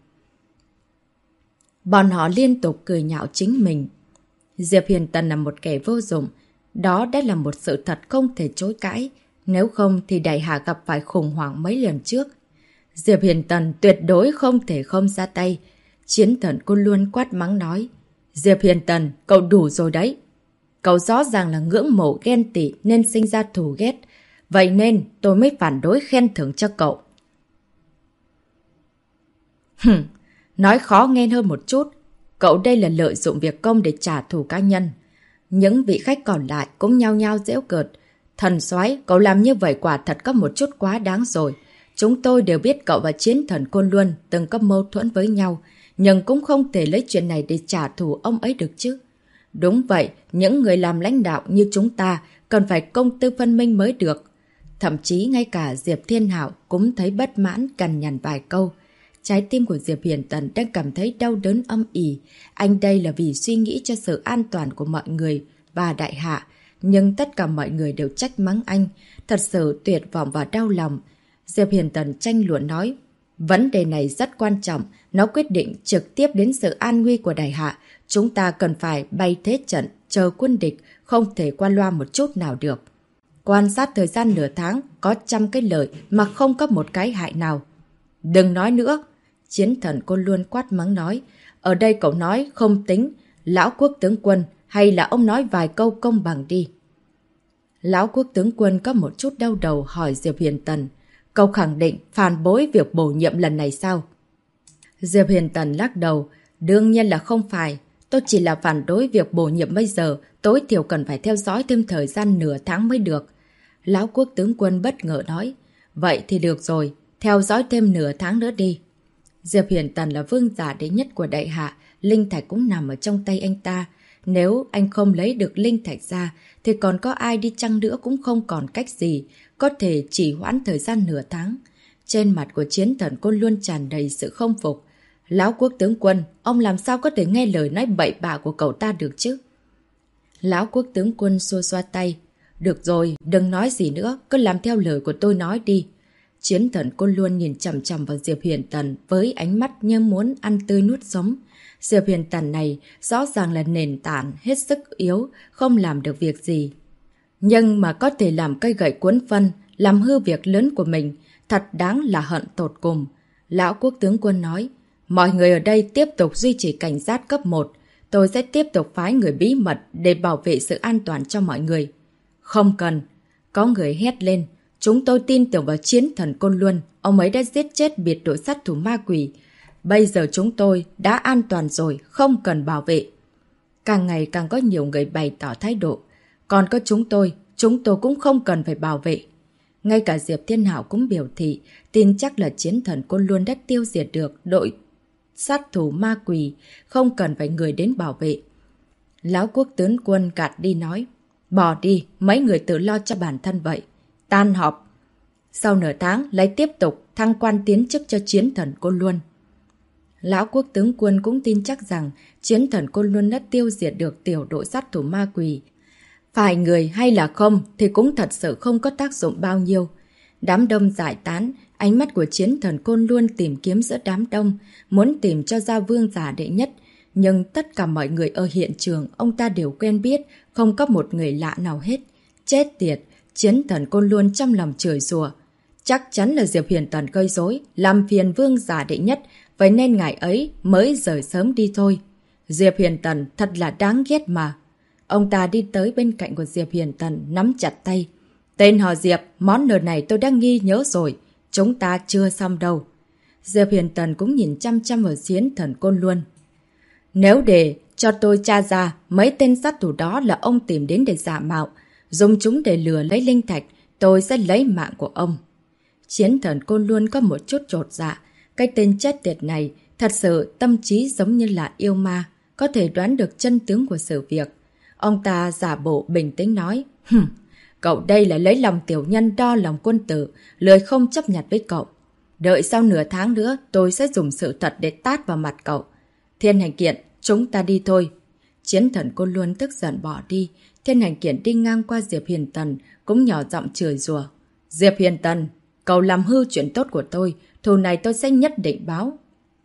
S1: Bọn họ liên tục cười nhạo chính mình. Diệp Huyền Tần là một kẻ vô dụng, đó đã là một sự thật không thể chối cãi, nếu không thì đại hạ gặp phải khủng hoảng mấy lần trước. Diệp Huyền Tần tuyệt đối không thể không ra tay. Chiến thần Côn Luân quát mắng nói. Diệp Huyền Tần, cậu đủ rồi đấy. Cậu rõ ràng là ngưỡng mộ ghen tị nên sinh ra thù ghét. Vậy nên tôi mới phản đối khen thưởng cho cậu. Nói khó nghe hơn một chút. Cậu đây là lợi dụng việc công để trả thù cá nhân. Những vị khách còn lại cũng nhao nhao giễu cợt. Thần soái, cậu làm như vậy quả thật có một chút quá đáng rồi. Chúng tôi đều biết cậu và chiến thần Côn Luân từng có mâu thuẫn với nhau, nhưng cũng không thể lấy chuyện này để trả thù ông ấy được chứ. Đúng vậy, những người làm lãnh đạo như chúng ta cần phải công tư phân minh mới được. Thậm chí ngay cả Diệp Thiên Hạo cũng thấy bất mãn cằn nhằn vài câu. Trái tim của Diệp Huyền Tần đang cảm thấy đau đớn âm ỉ. Anh đây là vì suy nghĩ cho sự an toàn của mọi người và đại hạ. Nhưng tất cả mọi người đều trách mắng anh. Thật sự tuyệt vọng và đau lòng. Diệp Huyền Tần tranh luận nói. Vấn đề này rất quan trọng. Nó quyết định trực tiếp đến sự an nguy của đại hạ. Chúng ta cần phải bày thế trận, chờ quân địch, không thể qua loa một chút nào được. Quan sát thời gian nửa tháng, có 100 cái lợi mà không có một cái hại nào. Đừng nói nữa. Chiến thần Côn Luân quát mắng nói. Ở đây cậu nói không tính. Lão Quốc tướng quân, hay là ông nói vài câu công bằng đi. Lão Quốc tướng quân có một chút đau đầu hỏi Diệp Huyền Tần. Cậu khẳng định phản bội việc bổ nhiệm lần này sao? Diệp Huyền Tần lắc đầu. Đương nhiên là không phải. Tôi chỉ là phản đối việc bổ nhiệm bây giờ. Tối thiểu cần phải theo dõi thêm thời gian nửa tháng mới được. Lão Quốc tướng quân bất ngờ nói. Vậy thì được rồi. Theo dõi thêm nửa tháng nữa đi. Diệp Huyền Tần là vương giả đệ nhất của đại hạ. Linh thạch cũng nằm ở trong tay anh ta. Nếu anh không lấy được linh thạch ra, thì còn có ai đi chăng nữa cũng không còn cách gì, có thể chỉ hoãn thời gian nửa tháng. Trên mặt của chiến thần Côn Luân tràn đầy sự không phục. Lão Quốc tướng quân, ông làm sao có thể nghe lời nói bậy bạ của cậu ta được chứ? Lão Quốc tướng quân xua xoa tay. Được rồi, đừng nói gì nữa, cứ làm theo lời của tôi nói đi. Chiến thần Côn Luân nhìn chằm chằm vào Diệp Huyền Tần với ánh mắt như muốn ăn tươi nuốt sống. Diệp Huyền Tần này rõ ràng là nền tảng hết sức yếu, không làm được việc gì. Nhưng mà có thể làm cây gậy cuốn phân, làm hư việc lớn của mình, thật đáng là hận tột cùng. Lão Quốc tướng quân nói, mọi người ở đây tiếp tục duy trì cảnh giác cấp 1. tôi sẽ tiếp tục phái người bí mật để bảo vệ sự an toàn cho mọi người. Không cần. Có người hét lên. Chúng tôi tin tưởng vào chiến thần Côn Luân. Ông ấy đã giết chết biệt đội sát thủ ma quỷ. Bây giờ chúng tôi đã an toàn rồi, không cần bảo vệ. Càng ngày càng có nhiều người bày tỏ thái độ. Còn có chúng tôi cũng không cần phải bảo vệ. Ngay cả Diệp Thiên Hảo cũng biểu thị, tin chắc là chiến thần Côn Luân đã tiêu diệt được đội sát thủ ma quỷ, không cần phải người đến bảo vệ. Lão quốc tướng quân gạt đi nói, bỏ đi, mấy người tự lo cho bản thân vậy. Tan họp. Sau nửa tháng lấy tiếp tục thăng quan tiến chức cho chiến thần Côn Luân. Lão quốc tướng quân cũng tin chắc rằng chiến thần Côn Luân đã tiêu diệt được tiểu đội sát thủ ma quỷ. Phải người hay là không thì cũng thật sự không có tác dụng bao nhiêu. Đám đông giải tán, ánh mắt của chiến thần Côn Luân tìm kiếm giữa đám đông, muốn tìm cho ra vương giả đệ nhất. Nhưng tất cả mọi người ở hiện trường ông ta đều quen biết, không có một người lạ nào hết. Chết tiệt, chiến thần Côn Luân trong lòng chửi rủa. Chắc chắn là Diệp Huyền Tần gây rối, làm phiền vương giả đệ nhất, vậy nên ngày ấy mới rời sớm đi thôi. Diệp Huyền Tần thật là đáng ghét mà. Ông ta đi tới bên cạnh của Diệp Huyền Tần, nắm chặt tay. Tên họ Diệp, món nợ này tôi đang ghi nhớ rồi. Chúng ta chưa xong đâu. Diệp Huyền Tần cũng nhìn chăm chăm vào chiến thần Côn Luân. Nếu để cho tôi tra ra mấy tên sát thủ đó là ông tìm đến để giả mạo, dùng chúng để lừa lấy linh thạch, tôi sẽ lấy mạng của ông. Chiến thần Côn Luân có một chút chột dạ. Cái tên chết tiệt này thật sự tâm trí giống như là yêu ma, có thể đoán được chân tướng của sự việc. Ông ta giả bộ bình tĩnh nói, cậu đây là lấy lòng tiểu nhân đo lòng quân tử, lười không chấp nhận với cậu. Đợi sau nửa tháng nữa tôi sẽ dùng sự thật để tát vào mặt cậu. Thiên Hành Kiện, chúng ta đi thôi. Chiến thần Côn Luân tức giận bỏ đi. Thiên Hành Kiện đi ngang qua Diệp Huyền Tần cũng nhỏ giọng chửi rủa. Diệp Huyền Tần, cậu làm hư chuyện tốt của tôi, thù này tôi sẽ nhất định báo.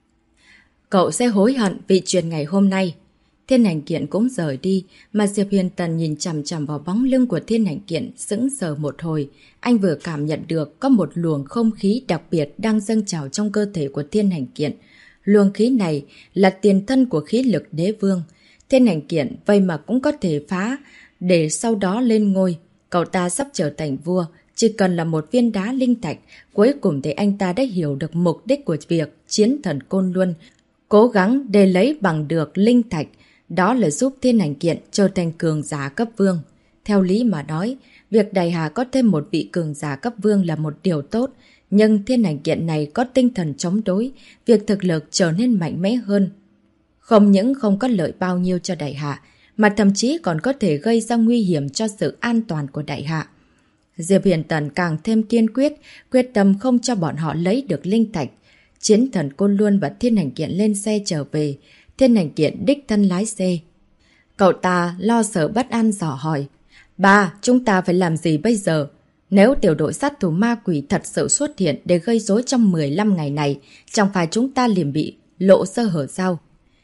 S1: Cậu sẽ hối hận vì chuyện ngày hôm nay. Thiên Hành Kiện cũng rời đi, mà Diệp Huyền Tần nhìn chằm chằm vào bóng lưng của Thiên Hành Kiện sững sờ một hồi. Anh vừa cảm nhận được có một luồng không khí đặc biệt đang dâng trào trong cơ thể của Thiên Hành Kiện. Luồng khí này là tiền thân của khí lực đế vương. Thiên Hành Kiện vậy mà cũng có thể phá, để sau đó lên ngôi. Cậu ta sắp trở thành vua, chỉ cần là một viên đá linh thạch. Cuối cùng thì anh ta đã hiểu được mục đích của việc chiến thần Côn Luân cố gắng để lấy bằng được linh thạch. Đó là giúp Thiên Hành Kiện trở thành cường giả cấp vương. Theo lý mà nói, việc Đại Hà có thêm một vị cường giả cấp vương là một điều tốt. Nhưng Thiên Hành Kiện này có tinh thần chống đối, việc thực lực trở nên mạnh mẽ hơn. Không những không có lợi bao nhiêu cho Đại Hạ, mà thậm chí còn có thể gây ra nguy hiểm cho sự an toàn của Đại Hạ. Diệp Huyền Tần càng thêm kiên quyết, quyết tâm không cho bọn họ lấy được linh thạch. Chiến thần Côn Luân và Thiên Hành Kiện lên xe trở về. Thiên Hành Kiện đích thân lái xe. Cậu ta lo sợ bất an dò hỏi. Ba, chúng ta phải làm gì bây giờ? Nếu tiểu đội sát thủ ma quỷ thật sự xuất hiện để gây rối trong 15 ngày này, chẳng phải chúng ta liền bị lộ sơ hở sao?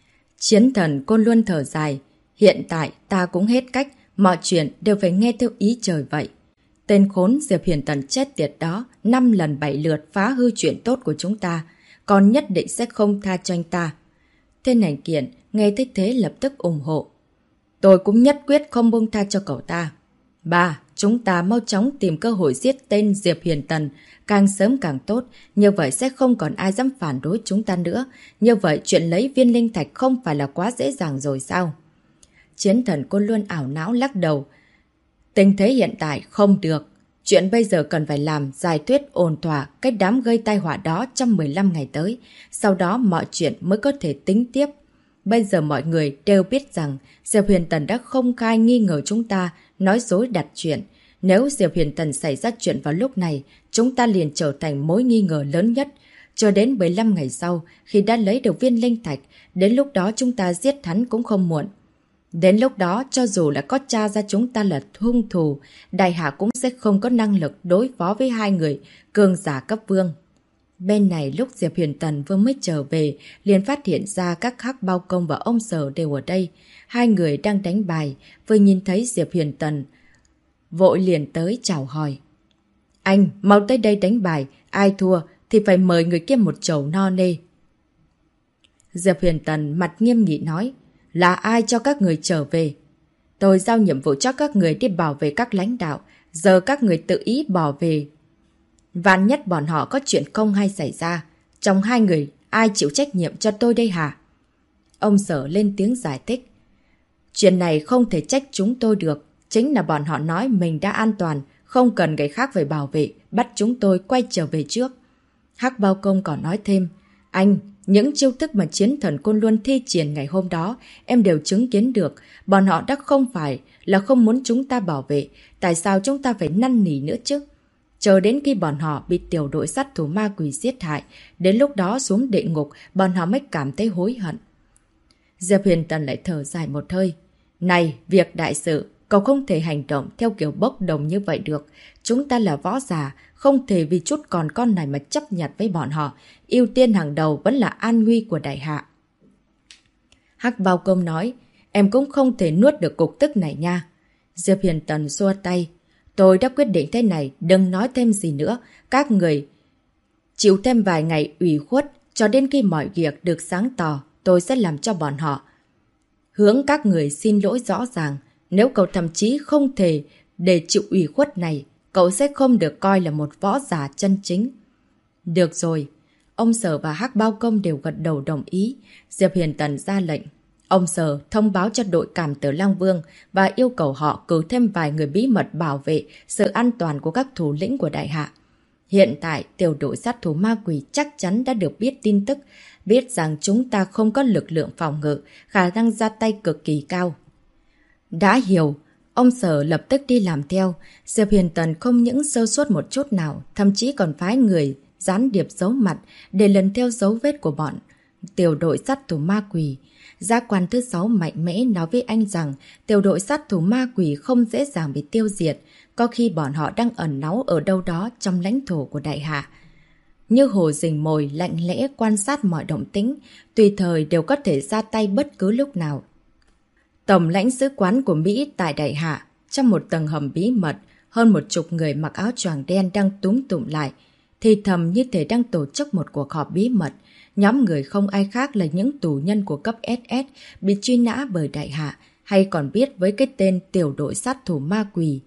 S1: Chiến thần Côn Luân thở dài. Hiện tại ta cũng hết cách, mọi chuyện đều phải nghe theo ý trời vậy. Tên khốn Diệp Huyền Tần chết tiệt đó 5 lần 7 lượt phá hư chuyện tốt của chúng ta, còn nhất định sẽ không tha cho anh ta. Thiên Hành Kiện nghe thấy thế lập tức ủng hộ. Tôi cũng nhất quyết không buông tha cho cậu ta. Ba, chúng ta mau chóng tìm cơ hội giết tên Diệp Huyền Tần, càng sớm càng tốt, như vậy sẽ không còn ai dám phản đối chúng ta nữa. Như vậy chuyện lấy viên linh thạch không phải là quá dễ dàng rồi sao? Chiến thần Côn Luân ảo não lắc đầu. Tình thế hiện tại không được. Chuyện bây giờ cần phải làm giải thuyết ổn thỏa cái đám gây tai họa đó trong 15 ngày tới. Sau đó mọi chuyện mới có thể tính tiếp. Bây giờ mọi người đều biết rằng Diệp Huyền Tần đã không khai nghi ngờ chúng ta, nói dối đặt chuyện. Nếu Diệp Huyền Tần xảy ra chuyện vào lúc này, chúng ta liền trở thành mối nghi ngờ lớn nhất. Cho đến 15 ngày sau, khi đã lấy được viên linh thạch, đến lúc đó chúng ta giết hắn cũng không muộn. Đến lúc đó, cho dù là có tra ra chúng ta là hung thủ, Đại Hạ cũng sẽ không có năng lực đối phó với hai người cường giả cấp vương. Bên này lúc Diệp Huyền Tần vừa mới trở về, liền phát hiện ra các Hắc Bao Công và ông Sở đều ở đây. Hai người đang đánh bài, vừa nhìn thấy Diệp Huyền Tần, vội liền tới chào hỏi. Anh, mau tới đây đánh bài, ai thua thì phải mời người kia một chầu no nê. Diệp Huyền Tần mặt nghiêm nghị nói, Là ai cho các người trở về? Tôi giao nhiệm vụ cho các người đi bảo vệ các lãnh đạo. Giờ các người tự ý bỏ về. Vạn nhất bọn họ có chuyện không hay xảy ra. Trong hai người, ai chịu trách nhiệm cho tôi đây hả? Ông Sở lên tiếng giải thích. Chuyện này không thể trách chúng tôi được. Chính là bọn họ nói mình đã an toàn, không cần người khác phải bảo vệ, bắt chúng tôi quay trở về trước. Hắc Bao Công còn nói thêm. Anh, những chiêu thức mà chiến thần Côn Luân thi triển ngày hôm đó, em đều chứng kiến được. Bọn họ đã không phải là không muốn chúng ta bảo vệ. Tại sao chúng ta phải năn nỉ nữa chứ? Chờ đến khi bọn họ bị tiểu đội sát thủ ma quỷ giết hại, đến lúc đó xuống địa ngục, bọn họ mới cảm thấy hối hận. Diệp Huyền Tần lại thở dài một hơi. Này, việc đại sự, cậu không thể hành động theo kiểu bốc đồng như vậy được. Chúng ta là võ giả, không thể vì chút còn con này mà chấp nhặt với bọn họ. Ưu tiên hàng đầu vẫn là an nguy của đại hạ. Hắc Bao Công nói, em cũng không thể nuốt được cục tức này nha. Diệp Huyền Tần xua tay. Tôi đã quyết định thế này, đừng nói thêm gì nữa. Các người chịu thêm vài ngày ủy khuất, cho đến khi mọi việc được sáng tỏ, tôi sẽ làm cho bọn họ. Hướng các người xin lỗi rõ ràng. Nếu cậu thậm chí không thể để chịu ủy khuất này, cậu sẽ không được coi là một võ giả chân chính. Được rồi. Ông Sở và Hắc Bao Công đều gật đầu đồng ý. Diệp Huyền Tần ra lệnh. Ông Sở thông báo cho đội cảm tử Lang Vương và yêu cầu họ cử thêm vài người bí mật bảo vệ sự an toàn của các thủ lĩnh của đại hạ. Hiện tại, tiểu đội sát thủ ma quỷ chắc chắn đã được biết tin tức, biết rằng chúng ta không có lực lượng phòng ngự, khả năng ra tay cực kỳ cao. Đã hiểu, ông Sở lập tức đi làm theo. Diệp Huyền Tần không những sơ suất một chút nào, thậm chí còn phái người gián điệp giấu mặt để lần theo dấu vết của bọn tiểu đội sát thủ ma quỷ. Giác quan thứ 6 mạnh mẽ nói với anh rằng tiểu đội sát thủ ma quỷ không dễ dàng bị tiêu diệt, có khi bọn họ đang ẩn náu ở đâu đó trong lãnh thổ của đại hạ. Như hồ rình mồi lạnh lẽ quan sát mọi động tĩnh, tùy thời đều có thể ra tay bất cứ lúc nào. Tổng lãnh sứ quán của Mỹ tại đại hạ, trong một tầng hầm bí mật, hơn 10 người mặc áo choàng đen đang túm tụm lại, thì thầm như thể đang tổ chức một cuộc họp bí mật. Nhóm người không ai khác là những tù nhân của cấp SS bị truy nã bởi đại hạ, hay còn biết với cái tên tiểu đội sát thủ ma quỷ.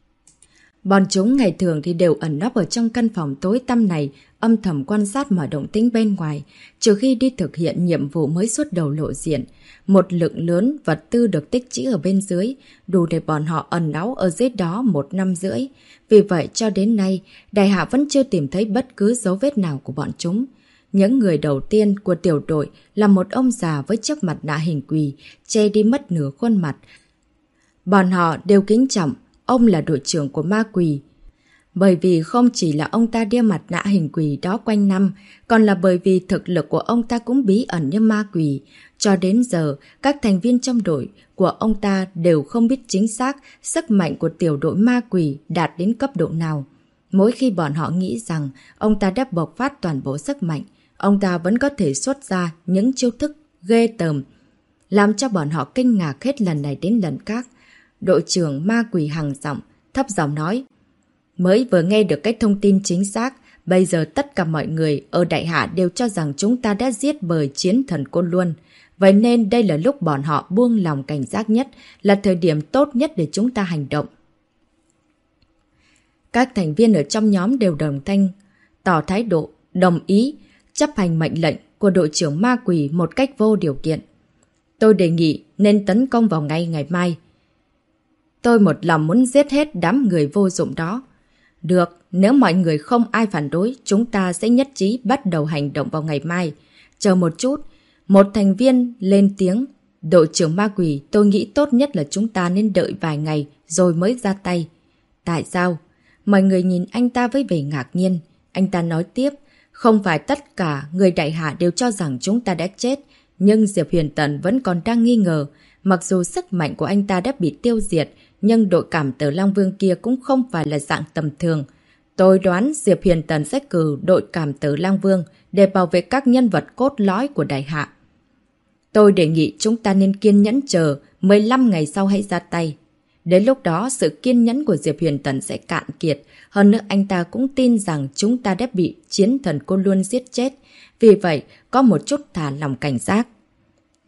S1: Bọn chúng ngày thường thì đều ẩn nấp ở trong căn phòng tối tăm này, âm thầm quan sát mọi động tĩnh bên ngoài, trừ khi đi thực hiện nhiệm vụ mới xuất đầu lộ diện. Một lượng lớn vật tư được tích trữ ở bên dưới, đủ để bọn họ ẩn náu ở dưới đó 1 năm rưỡi. Vì vậy cho đến nay, đại hạ vẫn chưa tìm thấy bất cứ dấu vết nào của bọn chúng. Những người đầu tiên của tiểu đội là một ông già với chiếc mặt nạ hình quỷ, che đi mất nửa khuôn mặt. Bọn họ đều kính trọng, ông là đội trưởng của ma quỷ. Bởi vì không chỉ là ông ta đeo mặt nạ hình quỷ đó quanh năm, còn là bởi vì thực lực của ông ta cũng bí ẩn như ma quỷ. Cho đến giờ, các thành viên trong đội của ông ta đều không biết chính xác sức mạnh của tiểu đội ma quỷ đạt đến cấp độ nào. Mỗi khi bọn họ nghĩ rằng ông ta đã bộc phát toàn bộ sức mạnh, ông ta vẫn có thể xuất ra những chiêu thức ghê tởm, làm cho bọn họ kinh ngạc hết lần này đến lần khác. Đội trưởng ma quỷ hằng giọng, thấp giọng nói. Mới vừa nghe được cái thông tin chính xác, bây giờ tất cả mọi người ở đại hạ đều cho rằng chúng ta đã giết bởi chiến thần Côn Luân. Vậy nên đây là lúc bọn họ buông lòng cảnh giác nhất, là thời điểm tốt nhất để chúng ta hành động. Các thành viên ở trong nhóm đều đồng thanh, tỏ thái độ, đồng ý, chấp hành mệnh lệnh của đội trưởng ma quỷ một cách vô điều kiện. Tôi đề nghị nên tấn công vào ngay ngày mai. Tôi một lòng muốn giết hết đám người vô dụng đó. Được, nếu mọi người không ai phản đối, chúng ta sẽ nhất trí bắt đầu hành động vào ngày mai. Chờ một chút, một thành viên lên tiếng. Đội trưởng ma quỷ, tôi nghĩ tốt nhất là chúng ta nên đợi vài ngày rồi mới ra tay. Tại sao? Mọi người nhìn anh ta với vẻ ngạc nhiên. Anh ta nói tiếp, không phải tất cả người đại hạ đều cho rằng chúng ta đã chết, nhưng Diệp Huyền Tần vẫn còn đang nghi ngờ. Mặc dù sức mạnh của anh ta đã bị tiêu diệt, nhưng đội cảm tử Long Vương kia cũng không phải là dạng tầm thường. Tôi đoán Diệp Huyền Tần sẽ cử đội cảm tử Long Vương để bảo vệ các nhân vật cốt lõi của đại hạ. Tôi đề nghị chúng ta nên kiên nhẫn chờ 15 ngày sau hãy ra tay. Đến lúc đó, sự kiên nhẫn của Diệp Huyền Tần sẽ cạn kiệt. Hơn nữa anh ta cũng tin rằng chúng ta đã bị chiến thần Côn Luân giết chết. Vì vậy, có một chút thả lòng cảnh giác.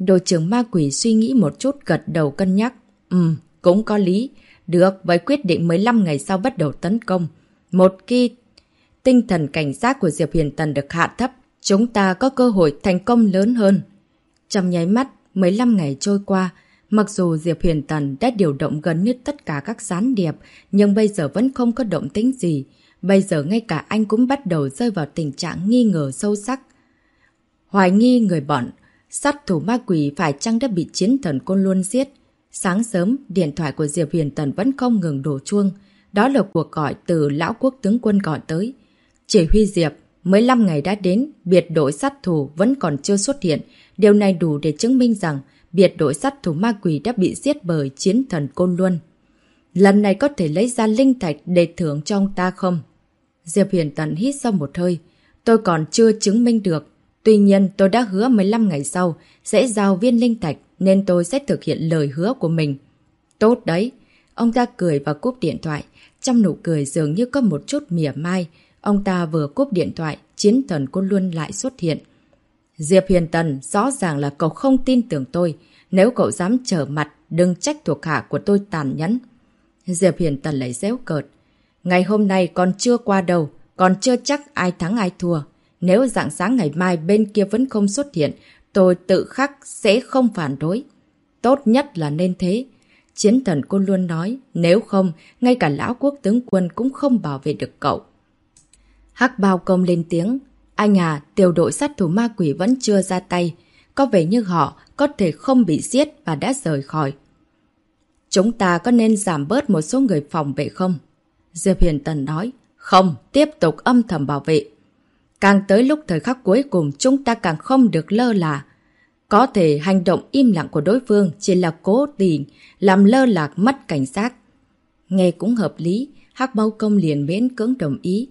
S1: Đội trưởng ma quỷ suy nghĩ một chút gật đầu cân nhắc. Cũng có lý. Được, với quyết định 15 ngày sau bắt đầu tấn công. Một khi tinh thần cảnh giác của Diệp Huyền Tần được hạ thấp, chúng ta có cơ hội thành công lớn hơn. Trong nháy mắt, 15 ngày trôi qua, mặc dù Diệp Huyền Tần đã điều động gần như tất cả các gián điệp, nhưng bây giờ vẫn không có động tĩnh gì. Bây giờ ngay cả anh cũng bắt đầu rơi vào tình trạng nghi ngờ sâu sắc. Hoài nghi người bọn sát thủ ma quỷ phải chăng đã bị chiến thần Côn Luân giết. Sáng sớm, điện thoại của Diệp Huyền Tần vẫn không ngừng đổ chuông. Đó là cuộc gọi từ lão quốc tướng quân gọi tới. Chỉ huy Diệp, 15 ngày đã đến, biệt đội sát thủ vẫn còn chưa xuất hiện. Điều này đủ để chứng minh rằng biệt đội sát thủ ma quỷ đã bị giết bởi chiến thần Côn Luân. Lần này có thể lấy ra linh thạch để thưởng cho ông ta không? Diệp Huyền Tần hít sâu một hơi. Tôi còn chưa chứng minh được. Tuy nhiên tôi đã hứa 15 ngày sau sẽ giao viên linh thạch nên tôi sẽ thực hiện lời hứa của mình. Tốt đấy. Ông ta cười và cúp điện thoại. Trong nụ cười dường như có một chút mỉa mai. Ông ta vừa cúp điện thoại, chiến thần Côn Luân lại xuất hiện. Diệp Huyền Tần, rõ ràng là cậu không tin tưởng tôi. Nếu cậu dám trở mặt, đừng trách thuộc hạ của tôi tàn nhẫn. Diệp Huyền Tần lại giễu cợt. Ngày hôm nay còn chưa qua đâu, còn chưa chắc ai thắng ai thua. Nếu rạng sáng ngày mai bên kia vẫn không xuất hiện, tôi tự khắc sẽ không phản đối. Tốt nhất là nên thế. Chiến thần Côn Luân nói, nếu không, ngay cả lão quốc tướng quân cũng không bảo vệ được cậu. Hắc Bao Công lên tiếng. Anh à, tiểu đội sát thủ ma quỷ vẫn chưa ra tay. Có vẻ như họ có thể không bị giết và đã rời khỏi. Chúng ta có nên giảm bớt một số người phòng vệ không? Diệp Huyền Tần nói. Không, tiếp tục âm thầm bảo vệ. Càng tới lúc thời khắc cuối cùng chúng ta càng không được lơ là. Có thể hành động im lặng của đối phương chỉ là cố tình làm lơ lạc mất cảnh giác. Nghe cũng hợp lý, Hắc Bao Công liền miễn cưỡng đồng ý.